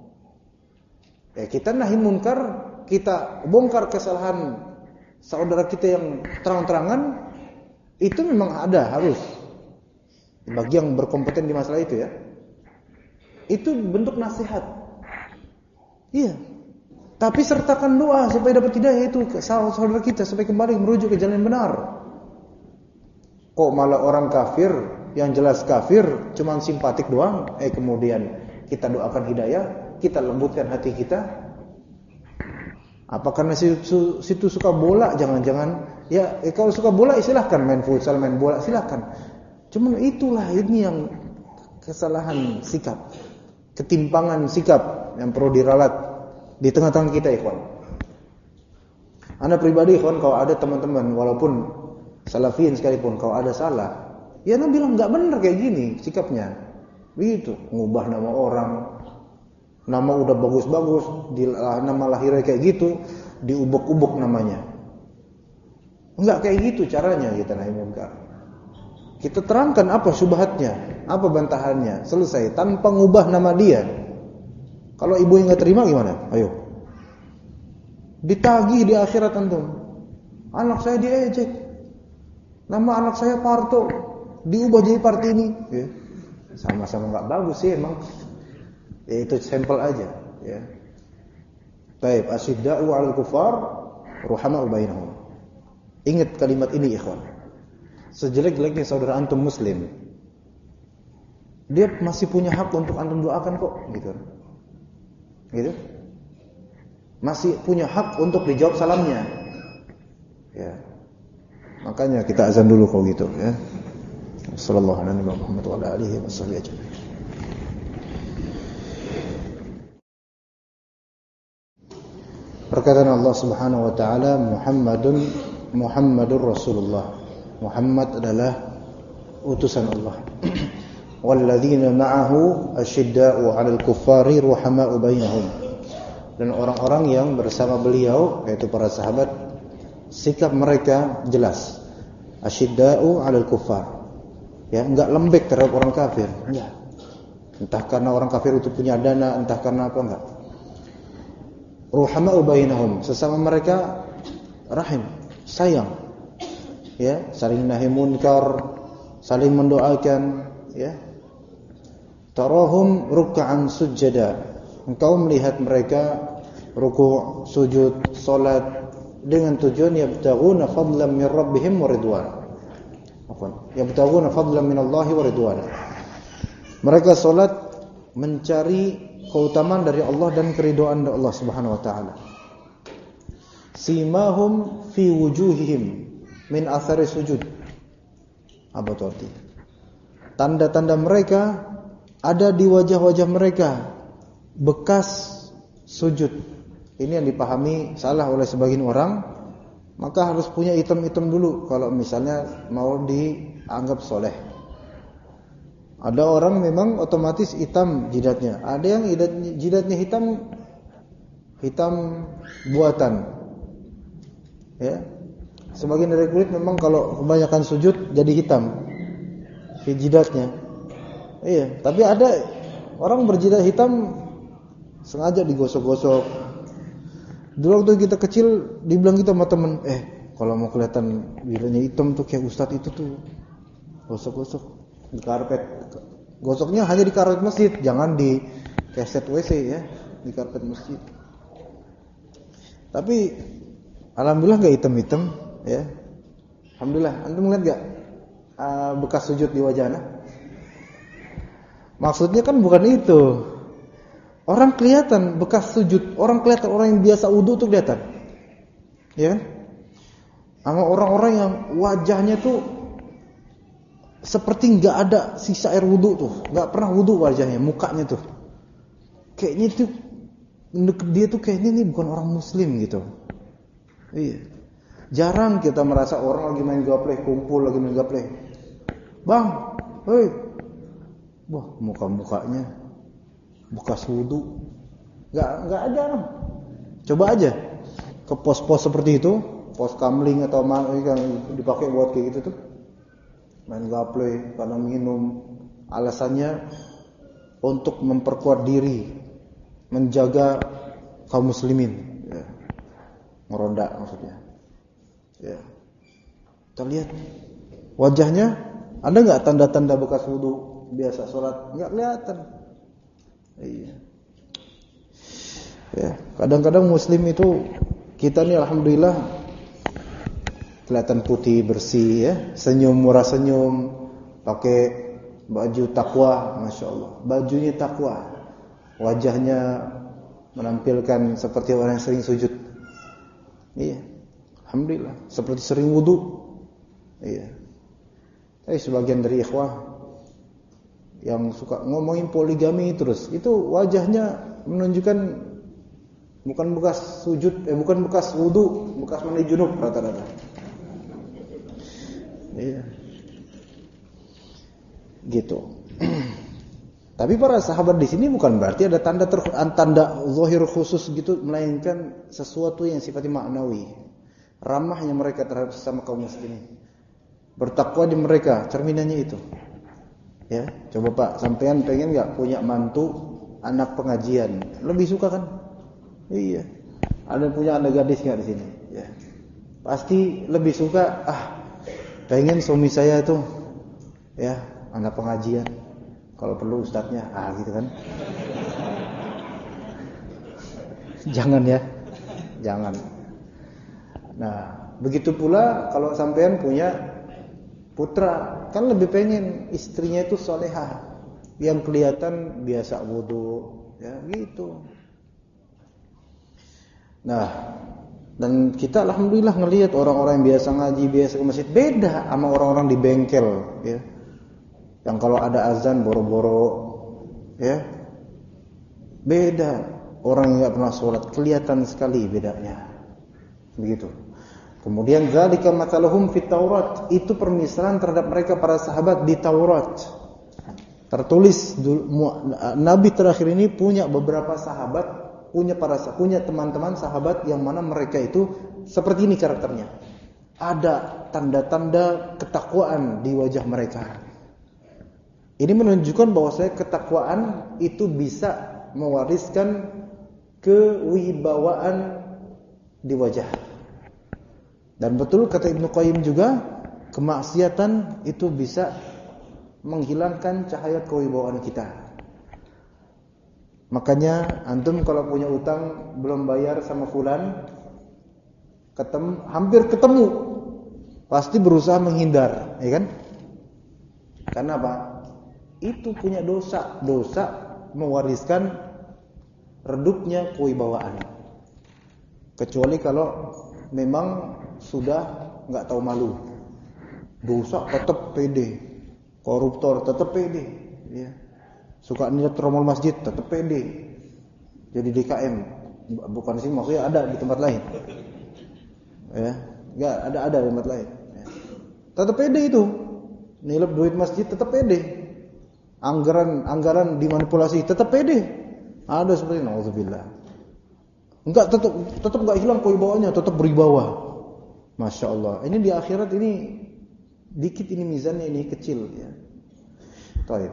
Kita nahi munkar, kita bongkar kesalahan saudara kita yang terang-terangan, itu memang ada, harus. Bagi yang berkompeten di masalah itu ya. Itu bentuk nasihat. Iya. Tapi sertakan doa supaya dapat hidayah itu ke saudara kita supaya kembali merujuk ke jalan yang benar. Kok malah orang kafir yang jelas kafir cuman simpatik doang, kemudian kita doakan hidayah, kita lembutkan hati kita. Apa karena situ suka bola? Jangan-jangan ya, kalau suka bola silahkan main futsal, main bola silahkan. Cuman itulah ini yang kesalahan sikap, ketimpangan sikap yang perlu diralat di tengah-tengah kita, ikhwan. Ana pribadi, ikhwan, kalau ada teman-teman walaupun salafiyin sekalipun, kalau ada salah, ya Nabi bilang enggak benar kayak gini sikapnya. Begitu, ngubah nama orang. Nama udah bagus-bagus, nama lahirnya kayak gitu, diubek-ubek namanya. Enggak kayak gitu caranya kita nahi munkar. Kita terangkan apa syubhatnya, apa bantahannya, selesai tanpa ngubah nama dia. Kalau ibu yang enggak terima gimana? Ayo. Ditagih di akhirat antum. Anak saya diejek. Nama anak saya Parto, diubah jadi Partini. Ya. Sama-sama enggak bagus sih emang. Ya, itu sampel aja, ya. Baik, asyidda'u 'alal kufar ruhama'u bainahum. Ingat kalimat ini, ikhwan. Sejelek-jeleknya saudara antum muslim, dia masih punya hak untuk antum doakan kok, gitu. Gitu. Masih punya hak untuk dijawab salamnya. Ya. Makanya kita azan dulu kalau gitu, ya. Sallallahu alaihi Muhammad wa ala alihi washabbihi ajma'in. Perkataan Allah Subhanahu wa taala, Muhammadur Rasulullah. Muhammad adalah utusan Allah. Walladzina ma'ahu asyidda'u 'alal kuffari ruhama'u bainahum. Dan orang-orang yang bersama beliau, yaitu para sahabat, sikap mereka jelas. Asyidda'u 'alal kuffar. Ya, enggak lembek terhadap orang kafir. Enggak. Entah karena orang kafir itu punya dana, entah karena apa, enggak. Ruhama'u bainahum, sesama mereka rahim, sayang. Ya, saling nahi munkar, saling mendoakan, ya. Tarahum ruk'an sujada. Engkau melihat mereka ruku', sujud, salat dengan tujuan yabtaghuna fadlan min rabbihim wa ridwana. Yabtaghuna fadlan min Allah wa ridwana. Mereka salat mencari keutamaan dari Allah dan keridhaan dari Allah Subhanahu wa taala. Simahum fi wujuhihim min athari sujud. Apa itu artinya? Tanda-tanda mereka ada di wajah-wajah mereka bekas sujud. Ini yang dipahami salah oleh sebagian orang. Maka harus punya item-item dulu kalau misalnya mau dianggap soleh. Ada orang memang otomatis hitam jidatnya. Ada yang jidatnya hitam buatan. Ya. Sebagian dari kulit memang kalau kebanyakan sujud jadi hitam jidatnya. Iya, tapi ada orang berjidat hitam sengaja digosok-gosok. Dulu waktu kita kecil dibilang kita sama temen, kalau mau kelihatan jidatnya hitam tuh kayak ustadz itu tuh gosok-gosok di karpet. Gosoknya hanya di karpet masjid, jangan di keset WC ya, di karpet masjid. Tapi alhamdulillah enggak hitam-hitam ya. Alhamdulillah. Antum lihat enggak bekas sujud di wajahnya? Maksudnya kan bukan itu. Orang kelihatan bekas sujud, orang kelihatan orang yang biasa wudu tuh kelihatan. Ya kan? Sama orang-orang yang wajahnya tuh seperti enggak ada sisa air wudu tuh, enggak pernah wudu wajahnya, mukanya tuh. Kayaknya tuh dia tuh kayaknya ini bukan orang muslim gitu. Iya. Jarang kita merasa orang lagi main gapleh, kumpul lagi main gapleh. Bang, hei. Wah, muka-mukanya bekas wudu. Enggak ada. Coba aja ke pos-pos seperti itu, pos kamling atau yang dipakai buat kayak gitu tuh. Main gaple, kadang minum. Alasannya untuk memperkuat diri, menjaga kaum muslimin. Ya. Meronda maksudnya. Ya. Kita lihat wajahnya, ada enggak tanda-tanda bekas wudu? Biasa sholat enggak kelihatan. Iya. Ya, kadang-kadang muslim itu kita nih alhamdulillah kelihatan putih bersih ya, senyum murah senyum, pakai baju takwa, masyaallah. Bajunya takwa. Wajahnya menampilkan seperti orang yang sering sujud. Iya. Alhamdulillah, seperti sering wudu. Iya. Tapi sebagian dari ikhwah yang suka ngomongin poligami terus, itu wajahnya menunjukkan bukan bekas sujud, bukan bekas wudu, bekas mandi junub rata-rata. Iya. Gitu. Tapi para sahabat di sini bukan berarti ada tanda zahir khusus gitu, melainkan sesuatu yang sifatnya maknawi. Ramahnya mereka terhadap sesama kaum muslimin. Bertakwa di mereka, cerminannya itu. Ya, coba Pak, sampean pengen enggak punya mantu anak pengajian? Lebih suka kan? Iya. Ada punya anak gadis enggak di sini? Ya. Pasti lebih suka, pengen suami saya itu ya, anak pengajian. Kalau perlu ustadznya, gitu kan. Jangan ya. Jangan. Nah, begitu pula kalau sampean punya putra, kan lebih pengen istrinya itu solehah, yang kelihatan biasa wudu, ya gitu. Nah, dan kita alhamdulillah ngelihat orang-orang yang biasa ngaji, biasa ke masjid, beda sama orang-orang di bengkel, ya. Yang kalau ada azan boro-boro, ya. Beda. Orang yang enggak pernah sholat, kelihatan sekali bedanya. Begitu. Kemudian zalika mathaluhum fit Taurat, itu permisalan terhadap mereka para sahabat di Taurat. Tertulis Nabi terakhir ini punya beberapa sahabat, punya teman-teman sahabat yang mana mereka itu seperti ini karakternya. ada tanda-tanda ketakwaan di wajah mereka. Ini menunjukkan bahwasanya ketakwaan itu bisa mewariskan kewibawaan di wajah. Dan betul kata Ibnu Qayyim juga, kemaksiatan itu bisa menghilangkan cahaya kewibawaan kita. Makanya antum kalau punya utang belum bayar sama fulan, hampir ketemu, pasti berusaha menghindar, ya kan? Karena apa? Itu punya dosa mewariskan redupnya kewibawaan. Kecuali kalau memang sudah nggak tahu malu, dosa tetap pede, koruptor tetap pede, ya. Suka niat tromol masjid tetap pede, jadi DKM, bukan sih maksudnya ada di tempat lain, ya, nggak ada di tempat lain, ya. Tetap pede itu, nilep duit masjid tetap pede, anggaran dimanipulasi tetap pede, ada seperti naudzubillah. Enggak, tetap enggak hilang kewibawaannya, tetap berwibawa. Masya Allah. Ini di akhirat ini dikit, ini mizannya ini kecil, ya. Baik.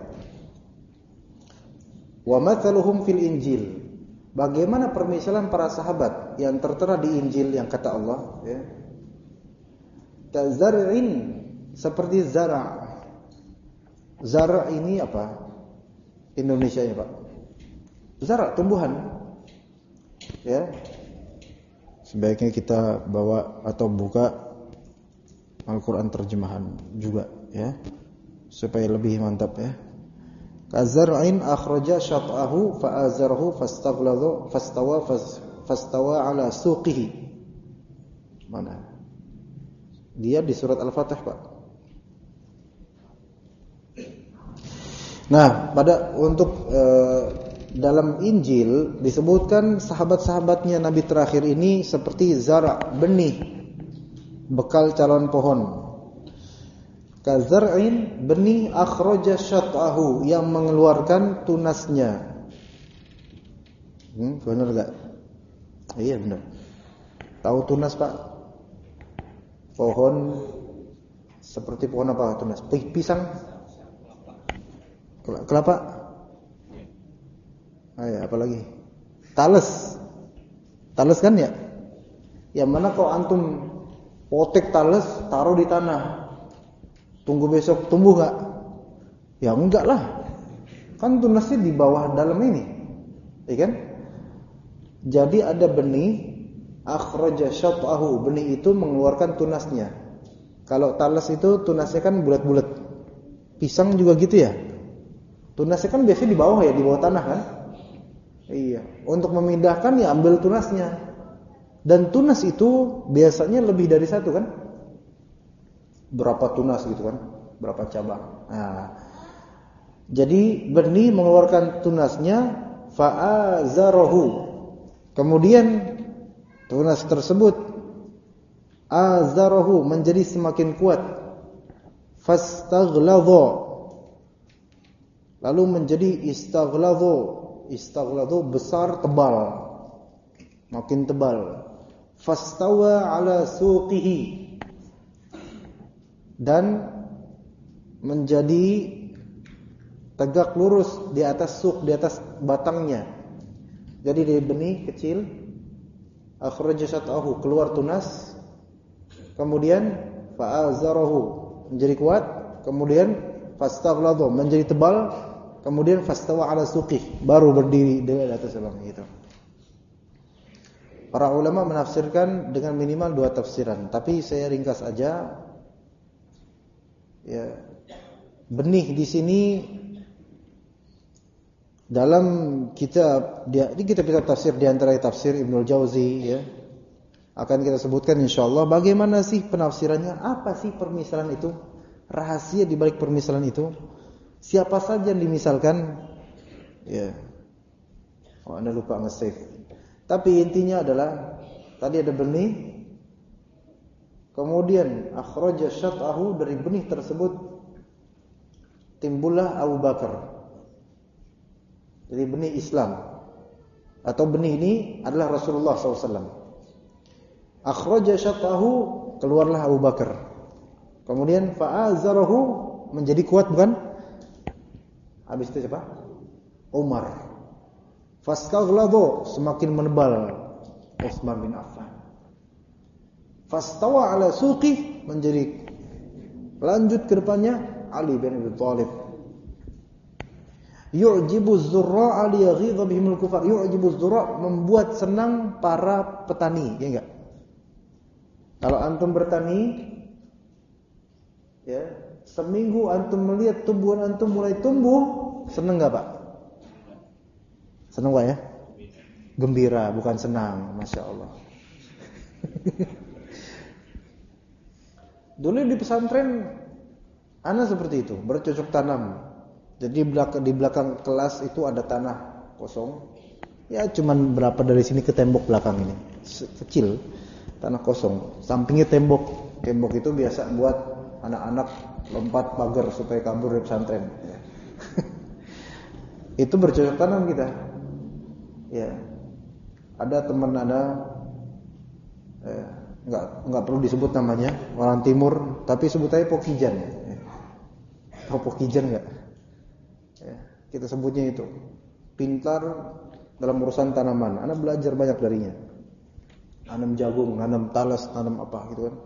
Wa mathaluhum fil Injil. Bagaimana permisalan para sahabat yang tertera di Injil yang kata Allah, ya. Kazar'in, seperti zara'. Zara' ini apa? Indonesianya, Pak. Zara' tumbuhan. Ya. Sebaiknya kita bawa atau buka Al-Qur'an terjemahan juga, ya. Supaya lebih mantap, ya. Kazar'in akhraja syat'ahu fa'azarahu fastawa ala suqihi. Mana? Dia di surat Al-Fatih, Pak. Nah, untuk dalam Injil disebutkan sahabat-sahabatnya Nabi terakhir ini seperti zara', benih, bekal calon pohon. Kazar'in, benih akhraja syat'ahu, yang mengeluarkan tunasnya. Benar enggak? Iya benar. Tahu tunas, Pak? Pohon seperti pohon apa tunas? Pisang? Kelapa? Apa lagi? Tales. Tales kan ya? Yang mana kalau antum potek tales, taruh di tanah, tunggu besok tumbuh gak? Ya enggak lah. Kan tunasnya di bawah dalam ini, ya kan? Jadi ada benih akhraja syat'ahu, benih itu mengeluarkan tunasnya. Kalau talas itu tunasnya kan bulat-bulat. Pisang juga gitu ya. Tunasnya kan biasanya di bawah ya, di bawah tanah kan? Iya. Untuk memindahkan ya ambil tunasnya. Dan tunas itu biasanya lebih dari satu kan? Berapa tunas gitu kan? Berapa cabang? Nah, jadi benih mengeluarkan tunasnya, fa'azarahu. Kemudian tunas tersebut azarahu menjadi semakin kuat. Fastaghladha, lalu menjadi istaghladha besar, tebal, makin tebal. Fastawa ala suqihi, dan menjadi tegak lurus di atas suq, di atas batangnya. Jadi dari benih kecil akhraja syat'ahu, keluar tunas, kemudian fa'azarahu menjadi kuat, kemudian fastaghladha menjadi tebal, kemudian fastawa ala suqih, baru berdiri di atas batang itu. Para ulama menafsirkan dengan minimal 2 tafsiran, tapi saya ringkas aja. Ya, benih di sini dalam kitab ini kita bisa tafsir di antara tafsir Ibnu Jauzi, ya. Akan kita sebutkan insyaallah bagaimana sih penafsirannya, apa sih permisalan itu, rahasia di balik permisalan itu, siapa saja yang dimisalkan, ya. Oh, Anda lupa nge-save. Tapi intinya adalah tadi ada benih, kemudian akhraja syat'ahu, dari benih tersebut timbullah Abu Bakar. Jadi benih Islam, atau benih ini adalah Rasulullah SAW. Akhraja syat'ahu, keluarlah Abu Bakar. Kemudian fa'azarahu, menjadi kuat bukan? Habis itu siapa? Umar. Fastaghladu, semakin menebal Utsman bin Affan. Fastawa ala suqi, menjadi lanjut ke depannya Ali bin Abi Thalib. Yu'jibu az-zurra'a li yaghidha bihim al-kufar. Yu'jibu az-zurra', membuat senang para petani, ya enggak? Kalau antum bertani, ya, seminggu antum melihat tumbuhan antum mulai tumbuh, senang enggak, Pak? Senang Pak ya? Gembira, bukan senang, Masya Allah. Dulu di pesantren ana seperti itu, bercocok tanam. Jadi di belakang kelas itu ada tanah kosong. Ya cuman berapa dari sini ke tembok belakang ini. Kecil, tanah kosong. Sampingnya tembok. Tembok itu biasa buat anak-anak lompat pagar supaya kabur dari pesantren. Itu bercocok tanam kita. Ya. Ada teman Anda, enggak perlu disebut namanya, orang timur, tapi sebut aja Pokijan. Tahu Pokijan enggak? Ya, kita sebutnya itu. Pintar dalam urusan tanaman. Anda belajar banyak darinya. Nanam jagung, nanam talas, nanam apa gitu kan.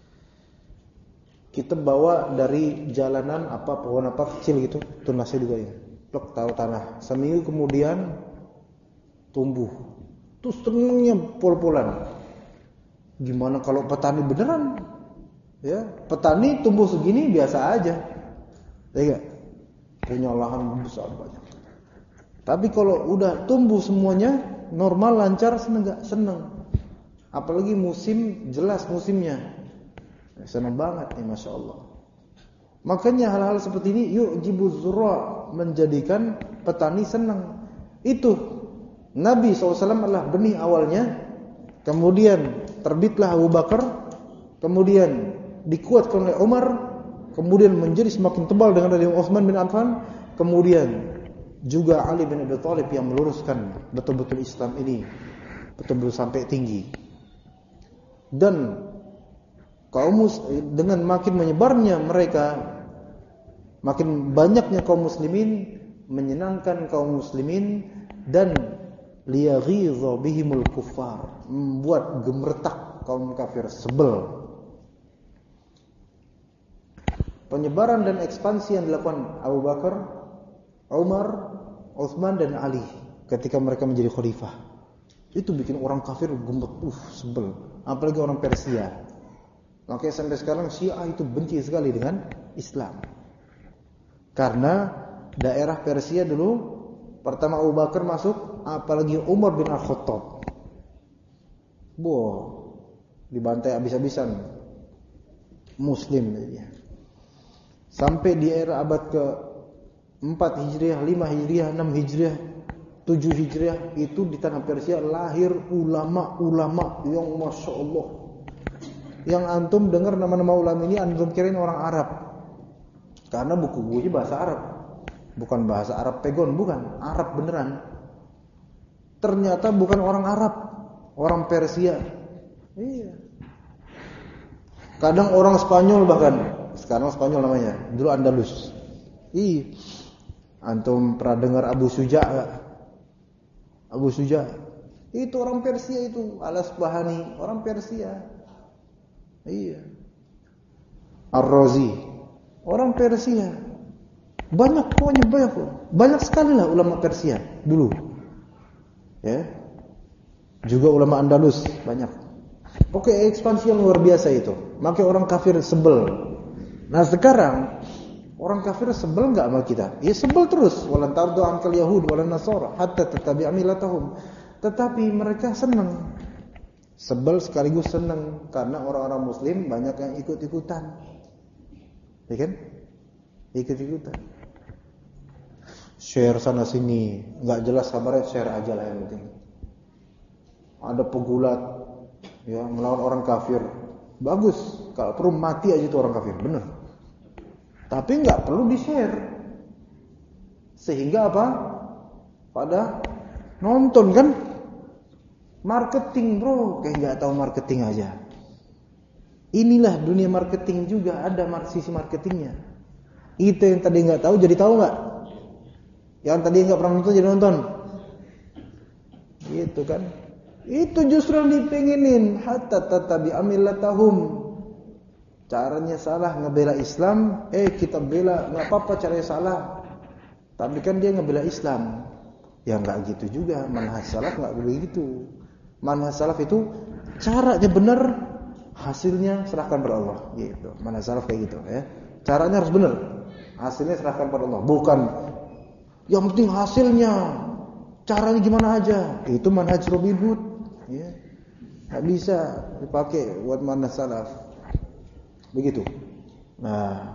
Kita bawa dari jalanan apa pohon apa kecil gitu, tunasnya juga ya. Plek taruh tanah. Seminggu kemudian tumbuh. Terus senengnya pol-polan. Gimana kalau petani beneran? Ya, petani tumbuh segini biasa aja. Ya enggak? Punya lahan besar banyak. Tapi kalau udah tumbuh semuanya normal, lancar, seneng enggak? Seneng. Apalagi musim, jelas musimnya. Senang banget nih, Masya Allah. Makanya hal-hal seperti ini yu'jibu zurra, menjadikan petani senang. Itu Nabi SAW adalah benih awalnya. Kemudian terbitlah Abu Bakar, kemudian dikuatkan oleh Umar, kemudian menjadi semakin tebal dengan dari Utsman bin Affan, kemudian juga Ali bin Abi Thalib yang meluruskan betul-betul Islam ini betul-betul sampai tinggi. Dan dengan makin menyebarnya mereka, makin banyaknya kaum muslimin, menyenangkan kaum muslimin, dan liyaghidha bihimul kuffar, membuat gemertak kaum kafir, sebel. Penyebaran dan ekspansi yang dilakukan Abu Bakar, Umar, Utsman dan Ali ketika mereka menjadi khalifah, itu bikin orang kafir gemet, sebel. Apalagi orang Persia. Makanya sampai sekarang Syiah itu benci sekali dengan Islam. Karena daerah Persia dulu pertama Abu Bakar masuk, apalagi Umar bin Al-Khattab, dibantai habis-habisan Muslim ya. Sampai di era abad ke-4 Hijriah, 5 Hijriah, 6 Hijriah, 7 Hijriah, itu di tanah Persia lahir ulama-ulama yang Masya Allah. Yang antum dengar nama-nama ulama ini, antum kirain orang Arab. Karena buku-bukunya bahasa Arab. Bukan bahasa Arab pegon, bukan. Arab beneran. Ternyata bukan orang Arab, orang Persia. Iya. Kadang orang Spanyol bahkan. Sekarang Spanyol namanya, dulu Andalus. Iya. Antum pernah dengar Abu Suja enggak? Abu Suja itu orang Persia, itu Al-Asbahani, orang Persia. Iya. Ar-Razi, orang Persia. Banyak, pokoknya banyak. Banyak sekali lah ulama Persia dulu. Ya. Juga ulama Andalus banyak. Oke, ekspansi yang luar biasa itu. Maka orang kafir sebel. Nah sekarang orang kafir sebel enggak sama kita? Ya sebel terus. Walan tardu ankal yahud walan nasara hatta tattabi'a millatahum. Tetapi mereka senang. Sebel sekaligus senang karena orang-orang muslim banyak yang ikut-ikutan. Ya kan? Ikut-ikutan. Share sana sini, enggak jelas kabarnya, share aja lah yang penting. Ada pegulat ya melawan orang kafir. Bagus, kalau perlu mati aja itu orang kafir, benar. Tapi enggak perlu di-share. Sehingga apa? Pada nonton kan? Marketing bro, kayak enggak tahu marketing aja. Inilah dunia marketing juga, ada sisi marketingnya. Itu yang tadi nggak tahu jadi tahu nggak? Yang tadi nggak pernah nonton jadi nonton. Gitu kan? Itu justru yang dipengenin. Hatta tatabi amillatahum. Caranya salah ngebela Islam, kita bela, nggak apa-apa caranya salah. Tapi kan dia ngebela Islam. Ya nggak gitu juga. Manhaj salaf nggak begitu. Manhaj salaf itu caranya benar, hasilnya serahkan pada Allah. Gitu. Manhaj salaf kayak gitu ya. Caranya harus benar, hasilnya serahkan pada Allah. Bukan yang penting hasilnya, caranya gimana aja. Itu manhaj Robin Hood. Ya. Nggak bisa dipakai buat manhaj salaf. Begitu. Nah,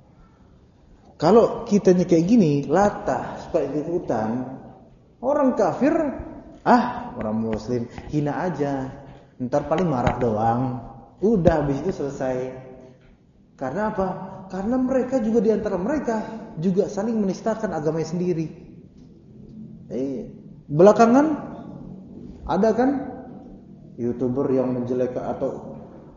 kalau kitanya kayak gini, latah suka ikutan, orang kafir, orang muslim hina aja, ntar paling marah doang, udah habis itu selesai. Karena apa? Karena mereka juga diantara mereka juga saling menistakan agamanya sendiri. Belakangan ada kan YouTuber yang menjelekkan atau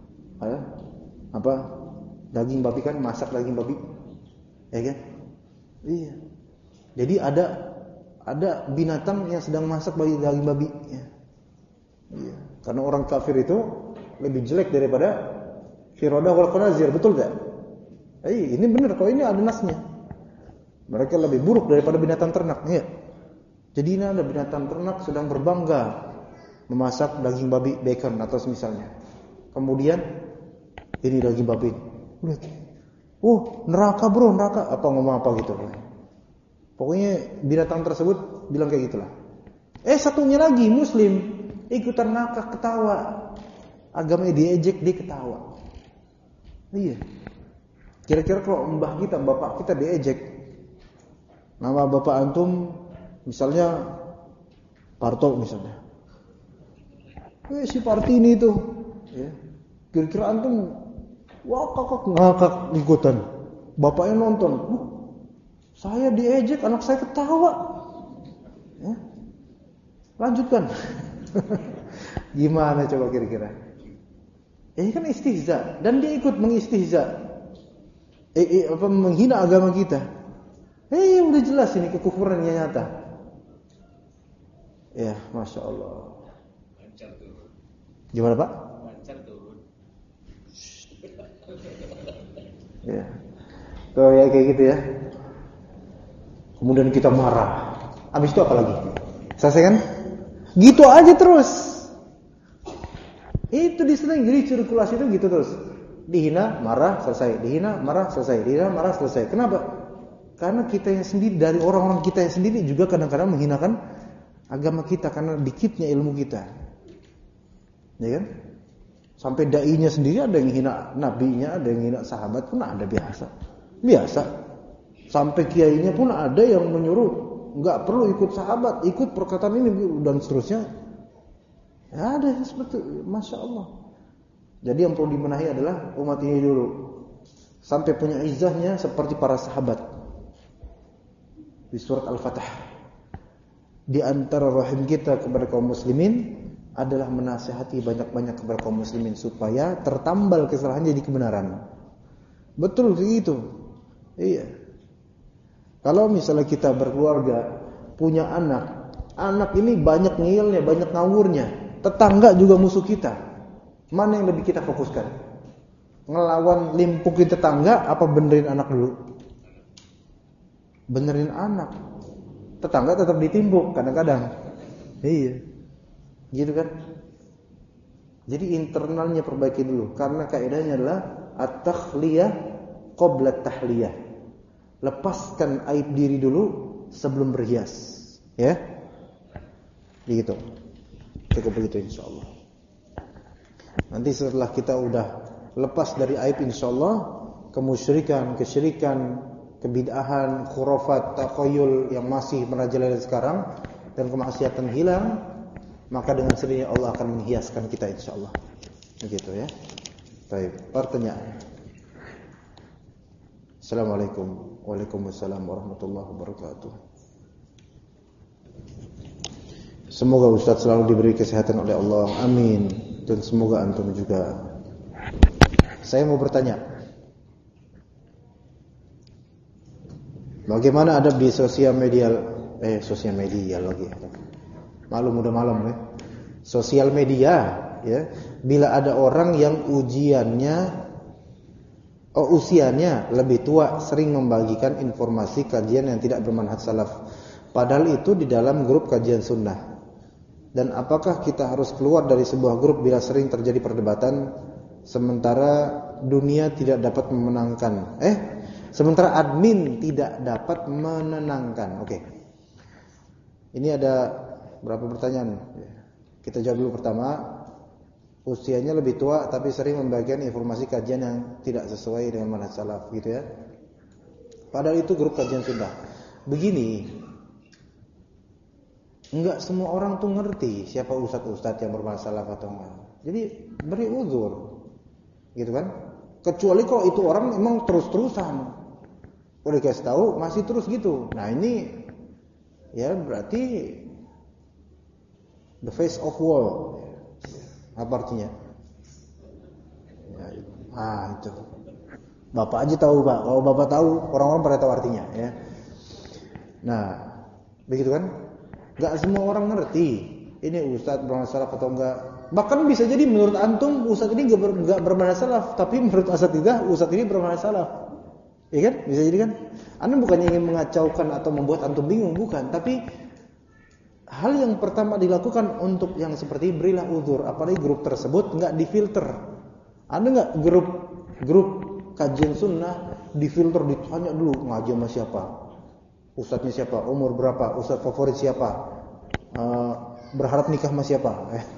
daging babi kan, masak daging babi, ya kan? Iya. Jadi ada binatang yang sedang masak daging babi. Ya. Iya. Karena orang kafir itu lebih jelek daripada Qiradah wal Khanazir, betul tak? Ini benar, kalau ini ada nasnya. Mereka lebih buruk daripada binatang ternak. Ya. Jadi ini ada binatang ternak sedang berbangga memasak daging babi, bacon atau semisalnya. Kemudian ini daging babi. Lihat. Neraka bro, neraka. Apa ngomong apa gitu. Pokoknya binatang tersebut bilang kayak gitulah. Satunya lagi muslim ikutan ngakak ketawa. Agamanya diejek, dia ketawa. Iya. Kira-kira kalau mbah kita, bapak kita diejek, nama bapak antum misalnya Parto misalnya. Si Partini itu. Ya. Kira-kira antum ngakak ikutan. Bapaknya nonton. Saya diejek, anak saya ketawa. Ya. Lanjutkan. Gimana coba kira-kira? Ini kan istihza, dan dia ikut mengistihza. Menghina agama kita. Udah jelas ini kekufuran yang nyata. Ya, Masya Allah. Gimana Pak? Ya. Tuh ya kayak gitu ya. Kemudian kita marah. Habis itu apa lagi? Selesai kan? Gitu aja terus. Itu disering, jadi sirkulasi itu gitu terus. Dihina, marah, selesai. Dihina, marah, selesai. Dihina, marah, selesai. Kenapa? Karena kita yang sendiri, dari orang-orang kita yang sendiri juga kadang-kadang menghinakan agama kita karena dikitnya ilmu kita. Ya kan? Sampai dai-nya sendiri ada yang hina nabinya, ada yang hina sahabat pun ada, biasa. Sampai kiainya pun ada yang menyuruh enggak perlu ikut sahabat, ikut perkataan ini dan seterusnya. Ya ada seperti, Masya Allah. Jadi yang perlu dimenahi adalah umat ini dulu, sampai punya izzahnya seperti para sahabat. Di surat Al-Fatah, di antara rahim kita kepada kaum muslimin adalah menasihati banyak-banyak kepada kaum muslimin supaya tertambal kesalahan jadi kebenaran. Betul begitu. Iya. Kalau misalnya kita berkeluarga, punya anak ini banyak ngeyelnya, banyak ngawurnya, tetangga juga musuh kita. Mana yang lebih kita fokuskan? Ngelawan limpukin tetangga apa benerin anak dulu? Benerin anak. Tetangga tetap ditimbuk kadang-kadang. Iya. Gitu kan? Jadi internalnya perbaiki dulu, karena kaidahnya adalah at-takhliyah qabla at-tahliyah. Lepaskan aib diri dulu sebelum berhias, ya. Begitu. Cukup begitu insyaallah. Nanti setelah kita udah lepas dari aib insyaallah, kemusyrikan, kesyirikan, kebid'ahan, khurafat, takhayul yang masih merajalela sekarang dan kemaksiatan hilang, maka dengan sendirinya Allah akan menghiaskan kita insyaallah. Begitu ya. Baik, pertanyaan. Assalamualaikum. Waalaikumsalam warahmatullahi wabarakatuh. Semoga Ustaz selalu diberi kesehatan oleh Allah. Amin. Dan semoga antum juga. Saya mau bertanya, bagaimana adab di sosial media lagi? Maklum udah malam ya. Sosial media ya. Bila ada orang yang usianya lebih tua sering membagikan informasi kajian yang tidak bermanhaj salaf, padahal itu di dalam grup kajian sunnah. Dan apakah kita harus keluar dari sebuah grup bila sering terjadi perdebatan sementara dunia tidak dapat memenangkan? Sementara admin tidak dapat menenangkan. Oke. Ini ada berapa pertanyaan? Kita jawab dulu pertama. Usianya lebih tua tapi sering membagikan informasi kajian yang tidak sesuai dengan manhaj salaf gitu ya. Padahal itu grup kajian sunnah. Begini, enggak semua orang tuh ngerti siapa ustadz yang bermasalah atau enggak. Jadi beri uzur, gitu kan? Kecuali kalau itu orang memang terus-terusan, udah dikasih tahu masih terus gitu. Nah ini ya berarti the face of war. Apa artinya? Ya, itu. Bapak aja tahu Pak. Kalau Bapak tahu, orang-orang pada tahu artinya. Ya. Nah, begitu kan? Gak semua orang ngerti ini ustadz bermasalah atau enggak. Bahkan bisa jadi menurut antum ustadz ini enggak bermasalah, tapi menurut asatidzah ustadz ini bermasalah. Ya kan? Bisa jadi kan? Anda bukannya ingin mengacaukan atau membuat antum bingung, bukan. Tapi hal yang pertama dilakukan untuk yang seperti berilah uzur, apalagi grup tersebut enggak difilter. Anda enggak grup kajian sunnah difilter, ditanya dulu ngaji sama siapa, ustadznya siapa, umur berapa, ustadz favorit siapa, berharap nikah sama siapa.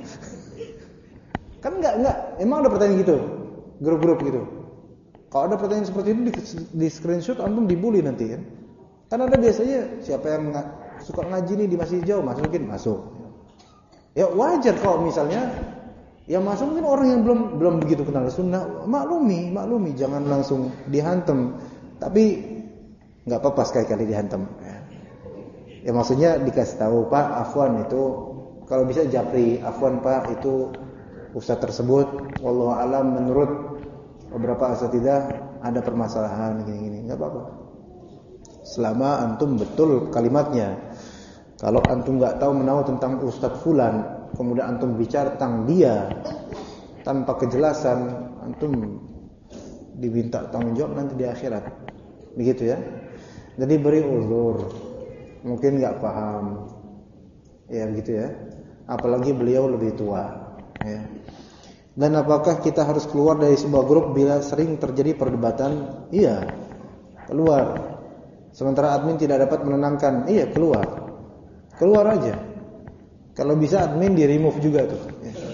Kan enggak, emang ada pertanyaan gitu, grup-grup gitu. Kalau ada pertanyaan seperti itu di screenshot, antum dibully nanti kan. Kan ada biasanya siapa yang suka ngaji nih di masjid jauh, masukin masuk. Ya wajar kalau misalnya yang masuk mungkin orang yang belum begitu kenal sunnah, maklumi, jangan langsung dihantam. Tapi nggak apa-apa sekali-kali dihantam. Ya maksudnya dikasih tahu, Pak, afwan itu kalau bisa japri, afwan Pak itu ustaz tersebut wallahu alam menurut beberapa asatidzah ada permasalahan gini-gini, nggak apa-apa. Selama antum betul kalimatnya. Kalau antum nggak tahu menahu tentang ustaz fulan, kemudian antum bicara tentang dia tanpa kejelasan, antum diminta tanggung jawab nanti di akhirat. Begitu ya. Jadi beri uzur. Mungkin nggak paham. Ya begitu ya. Apalagi beliau lebih tua, ya. Dan apakah kita harus keluar dari sebuah grup bila sering terjadi perdebatan? Iya, keluar. Sementara admin tidak dapat menenangkan, iya keluar aja. Kalau bisa admin di remove juga tuh.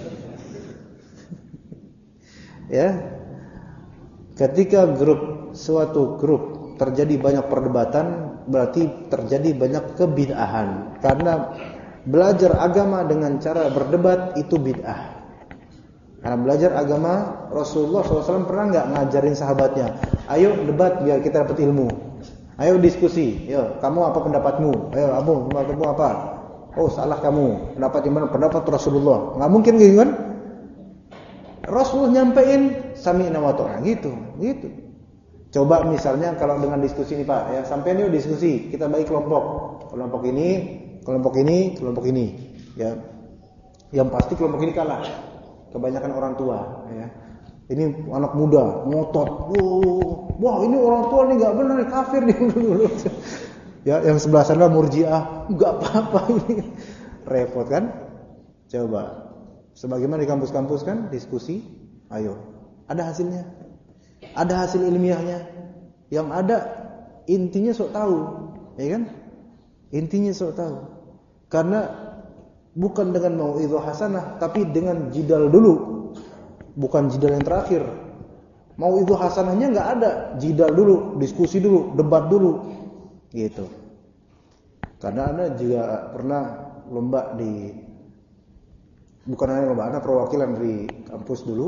Ya, ketika suatu grup terjadi banyak perdebatan, berarti terjadi banyak kebid'ahan. Karena belajar agama dengan cara berdebat itu bid'ah. Karena belajar agama, Rasulullah SAW pernah nggak ngajarin sahabatnya, ayo debat biar kita dapat ilmu, ayo diskusi, yo kamu apa pendapatmu, ayo pendapatmu apa, oh salah kamu, pendapat gimana, pendapat Rasulullah, nggak mungkin gitu kan? Rasul nyampein sami'na wa ta'na gitu. Coba misalnya kalau dengan diskusi ini Pak, ya sampean yuk diskusi, kita bagi kelompok ini, ya, yang pasti kelompok ini kalah. Kebanyakan orang tua, ya. Ini anak muda, ngotot. Wah, ini orang tua nih enggak benar nih, kafir nih dulu. Ya, yang sebelah sana Murji'ah, enggak apa-apa ini. Repot kan? Coba. Sebagaimana di kampus-kampus kan diskusi, ayo. Ada hasilnya. Ada hasil ilmiahnya. Yang ada intinya sok tahu, ya kan? Intinya sok tahu. Karena bukan dengan mau'izah hasanah, tapi dengan jidal dulu. Bukan jidal yang terakhir. Mau'izah hasanahnya enggak ada, jidal dulu, diskusi dulu, debat dulu. Gitu. Karena Anda juga pernah lomba bukan hanya lomba, Anda perwakilan di kampus dulu.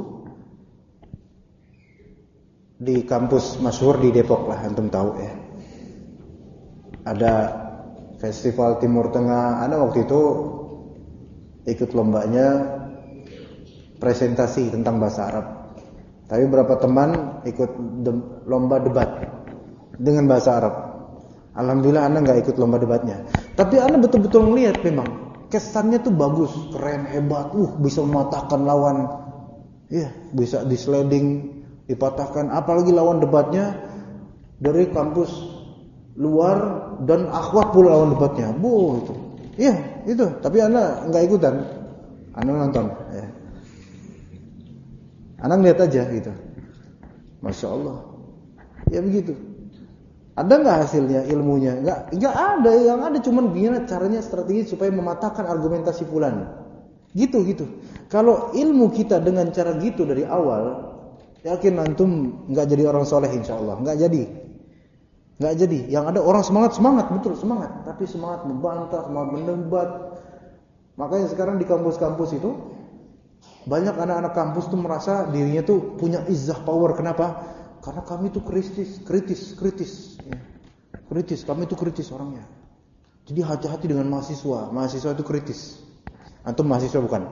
Di kampus masyhur di Depok lah, antum tahu ya. Ada Festival Timur Tengah, Anda waktu itu ikut lombanya presentasi tentang bahasa Arab. Tapi beberapa teman ikut lomba debat dengan bahasa Arab. Alhamdulillah Anda nggak ikut lomba debatnya. Tapi Anda betul-betul melihat memang kesannya tuh bagus, keren, hebat. Bisa mematahkan lawan. Iya, bisa di-sliding, dipatahkan. Apalagi lawan debatnya dari kampus luar dan akhwat pula lawan debatnya. Itu. Iya, itu. Tapi Anda nggak ikutan. Anda nonton. Ya. Anda lihat aja gitu. Masya Allah. Ya begitu. Ada nggak hasilnya ilmunya? Nggak ada. Yang ada cuman gimana caranya strategi supaya mematahkan argumentasi fulan. Gitu. Kalau ilmu kita dengan cara gitu dari awal, yakin antum nggak jadi orang soleh insya Allah. Nggak jadi. Yang ada orang semangat, betul semangat. Tapi semangat membantah, semangat mendebat. Makanya sekarang di kampus-kampus itu banyak anak-anak kampus tuh merasa dirinya tuh punya izzah power. Kenapa? Karena kami tuh kritis. Ya. Kami tuh kritis orangnya. Jadi hati-hati dengan mahasiswa. Mahasiswa itu kritis. Antum mahasiswa bukan?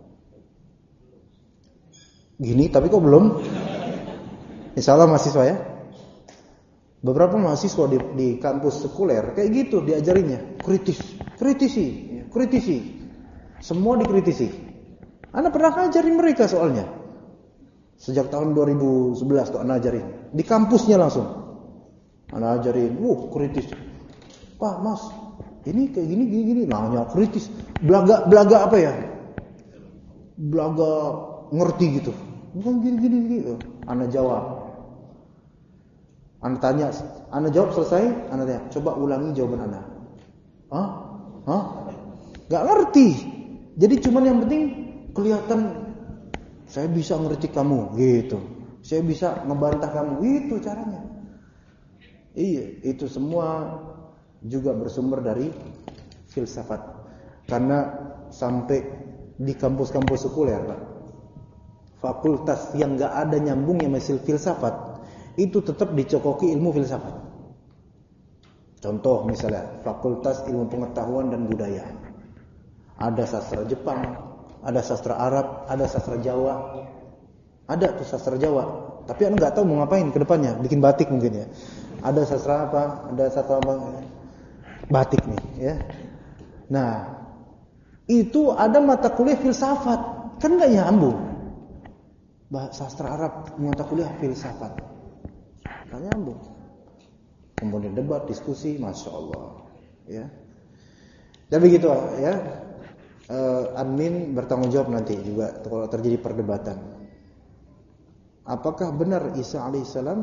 Gini, tapi kok belum? Insya Allah mahasiswa ya. Beberapa mahasiswa di kampus sekuler kayak gitu diajarinnya. Kritisi. Semua dikritisi. Anda pernah ngajarin mereka soalnya. Sejak tahun 2011 tuh Anda ajarin. Di kampusnya langsung. Anda ajarin, kritis. Pak, Mas, ini kayak gini. Nanya kritis. Belaga apa ya? Belaga ngerti gitu. Bukan gini. Anda jawab. Anda tanya, Anda jawab selesai, Anda tanya, coba ulangi jawaban Anda. Hah? Gak ngerti. Jadi cuman yang penting kelihatan saya bisa ngerti kamu gitu. Saya bisa ngebantah kamu, itu caranya. Iya, itu semua juga bersumber dari filsafat. Karena sampai di kampus-kampus sekuler, fakultas yang enggak ada nyambungnya sama filsafat, itu tetap dicokoki ilmu filsafat. Contoh misalnya fakultas ilmu pengetahuan dan budaya. Ada sastra Jepang, ada sastra Arab, ada sastra Jawa. Ada tuh sastra Jawa. Tapi Anda nggak tahu mau ngapain ke depannya, bikin batik mungkin ya. Ada sastra apa? Ada sastra apa? Batik nih, ya. Nah, itu ada mata kuliah filsafat, kan nggak nyambung. Sastra Arab mata kuliah filsafat, nggak nyambung. Kemudian debat, diskusi, masya Allah, ya. Dan begitu, ya. Admin bertanggung jawab nanti juga kalau terjadi perdebatan. Apakah benar Isa alaihissalam?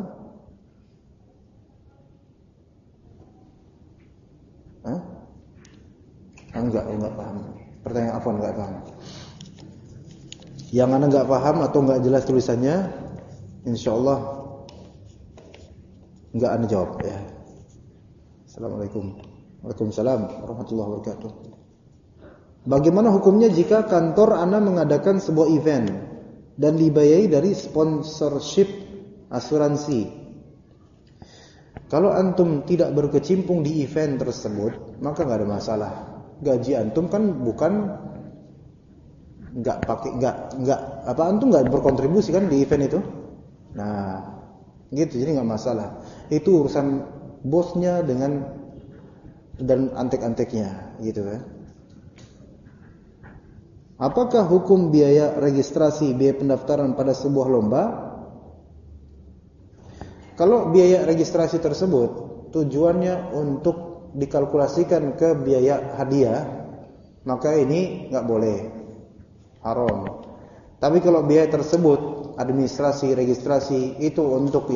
Enggak paham. Pertanyaan Afwan enggak paham. Yang Anda enggak paham atau enggak jelas tulisannya, insyaallah enggak Anda jawab ya. Assalamualaikum. Waalaikumsalam warahmatullahi wabarakatuh. Bagaimana hukumnya jika kantor Anda mengadakan sebuah event dan dibiayai dari sponsorship asuransi? Kalau antum tidak berkecimpung di event tersebut, maka enggak ada masalah. Gaji antum kan bukan antum enggak berkontribusi kan di event itu. Nah, gitu, jadi enggak masalah. Itu urusan bosnya dan antek-anteknya, gitu kan. Apakah hukum biaya registrasi, biaya pendaftaran pada sebuah lomba? Kalau biaya registrasi tersebut tujuannya untuk dikalkulasikan ke biaya hadiah, maka ini nggak boleh, haram. Tapi kalau biaya tersebut administrasi, registrasi itu untuk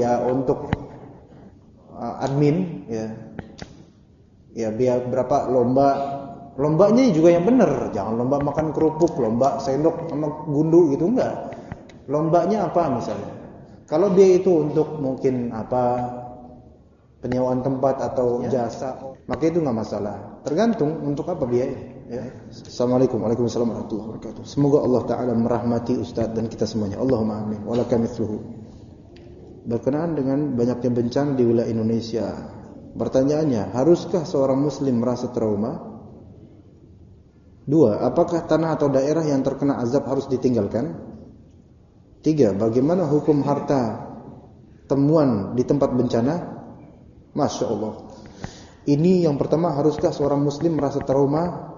admin, ya biaya berapa lombanya juga yang benar, jangan lomba makan kerupuk, lomba sendok sama gundu gitu, enggak. Lombanya apa misalnya? Kalau dia itu untuk mungkin penyewaan tempat atau jasa, maka itu enggak masalah. Tergantung untuk apa biaya. Ya. Assalamualaikum warahmatullahi wabarakatuh. Semoga Allah Taala merahmati Ustaz dan kita semuanya. Allahumma amin. Walaka mithluhu. Berkenaan dengan banyaknya bencana di wilayah Indonesia, pertanyaannya, haruskah seorang muslim merasa trauma? 2. Apakah tanah atau daerah yang terkena azab harus ditinggalkan? 3. Bagaimana hukum harta temuan di tempat bencana? Masya Allah. Ini yang pertama, haruskah seorang muslim merasa trauma?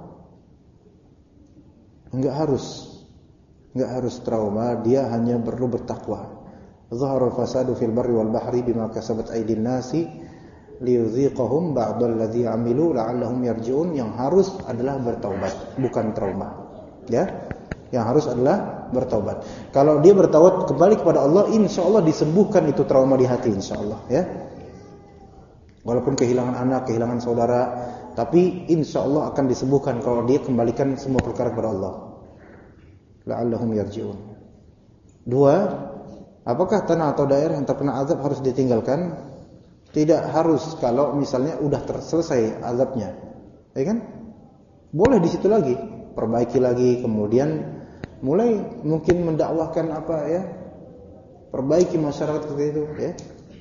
Enggak harus trauma, dia hanya perlu bertakwa. Zaharul fasadu fil barri wal bahri bima kasabat aydin nasi liyudhiqahum ba'dal ladzi 'amilu la'allahum yarji'un. Yang harus adalah bertaubat, bukan trauma. Ya. Yang harus adalah bertaubat. Kalau dia bertaubat kembali kepada Allah, insyaallah disembuhkan itu trauma di hati, insyaallah, ya. Walaupun kehilangan anak, kehilangan saudara, tapi insyaallah akan disembuhkan kalau dia kembalikan semua perkara kepada Allah. La'allahum yarji'un. 2. Apakah tanah atau daerah yang terkena azab harus ditinggalkan? Tidak harus kalau misalnya udah selesai azabnya. Ya kan? Boleh di situ lagi, perbaiki lagi, kemudian mulai mungkin mendakwahkan perbaiki masyarakat seperti itu, ya.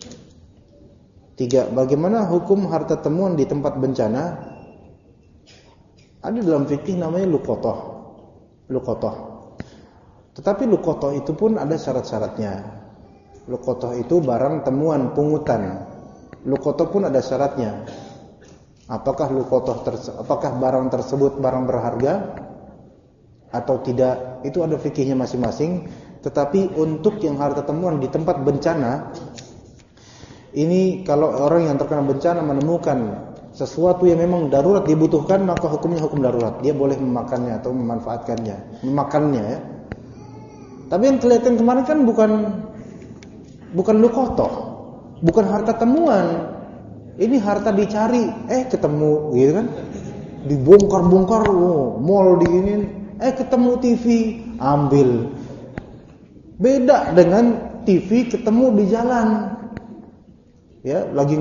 3. Bagaimana hukum harta temuan di tempat bencana? Ada dalam fikih namanya luqatah. Tetapi luqatah itu pun ada syarat-syaratnya. Luqatah itu barang temuan pungutan. Luqatah pun ada syaratnya. Apakah barang tersebut barang berharga atau tidak? Itu ada fikihnya masing-masing. Tetapi untuk yang harta temuan di tempat bencana, ini kalau orang yang terkena bencana menemukan sesuatu yang memang darurat dibutuhkan, maka hukumnya hukum darurat. Dia boleh memakannya atau memakannya, ya. Tapi yang kelihatan kemarin kan bukan luqatah, bukan harta temuan. Ini harta dicari, ketemu, gitu kan? Dibongkar-bongkar, mall diginin, ketemu TV, ambil. Beda dengan TV ketemu di jalan. Ya, lagi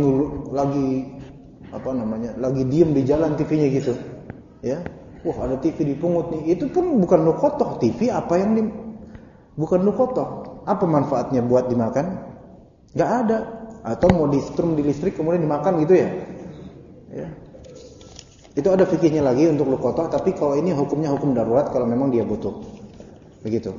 diem di jalan TV-nya gitu. Ya. Wah, ada TV dipungut nih. Itu pun bukan luqatah. TV bukan luqatah. Apa manfaatnya buat dimakan? Enggak ada. Atau mau di-strum di listrik kemudian dimakan gitu ya. Ya. Itu ada fikihnya lagi untuk luqatah, tapi kalau ini hukumnya hukum darurat kalau memang dia butuh. Begitu.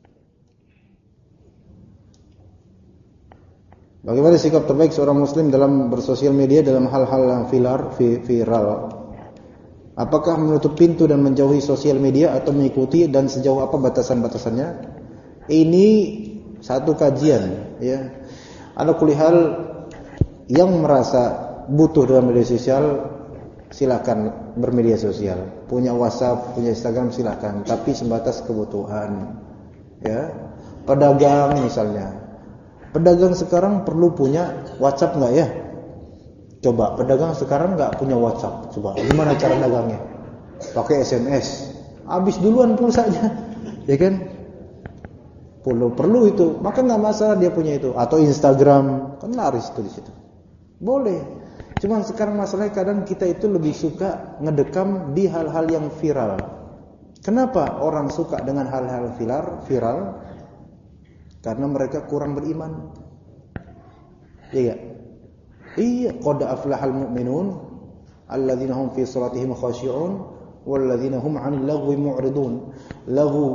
Bagaimana sikap terbaik seorang muslim dalam bersosial media dalam hal-hal yang viral? Apakah menutup pintu dan menjauhi sosial media atau mengikuti, dan sejauh apa batasan-batasannya? Ini satu kajian, ya. Ala kulli hal, yang merasa butuh dalam media sosial silakan bermedia sosial. Punya WhatsApp, punya Instagram silakan, tapi sebatas kebutuhan. Ya. Pedagang misalnya. Pedagang sekarang perlu punya WhatsApp enggak ya? Coba, pedagang sekarang enggak punya WhatsApp. Coba, gimana cara dagangnya? Pakai SMS. Habis duluan pulsanya. Ya kan? Perlu itu. Maka enggak masalah dia punya itu, atau Instagram, kan laris itu di situ. Boleh. Cuman sekarang masalahnya kadang kita itu lebih suka ngedekam di hal-hal yang viral. Kenapa orang suka dengan hal-hal viral? Karena mereka kurang beriman. Iya. Iya, qad aflahal mu'minun alladzina hum fi salatihim khashi'un walladzina hum 'anil lagwi mu'ridun. Lagu.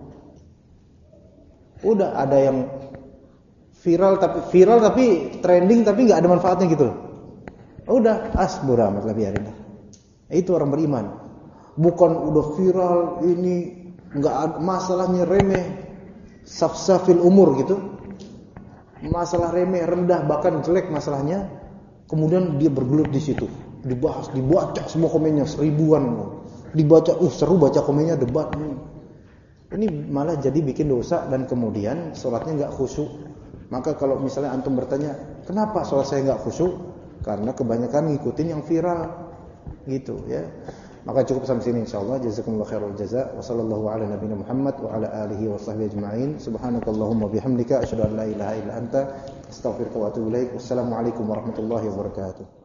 Udah ada yang viral tapi trending tapi enggak ada manfaatnya gitu. Udah, bodoh amat lah, biarin lah. Itu orang beriman. Bukan udah viral ini enggak ada, masalahnya remeh. Safsafil umur gitu. Masalah remeh, rendah, bahkan jelek masalahnya. Kemudian dia bergelut di situ. Dibahas, dibaca semua komennya 1000-an. Dibaca, seru baca komennya, debat. Ini malah jadi bikin dosa dan kemudian sholatnya enggak khusyuk. Maka kalau misalnya antum bertanya, kenapa sholat saya enggak khusyuk? Karena kebanyakan ngikutin yang viral. Gitu ya. Maka cukup sampai sini insyaallah. Jazakumullahu khairul jazaa. Wa sallallahu ala nabiyina Muhammad wa ala alihi wa sahbihi ajma'in. Subhanakallahumma bihamdika asyhadu an la ilaha illa anta astaghfiruka wa atubu ilaik. Wassalamualaikum warahmatullahi wabarakatuh.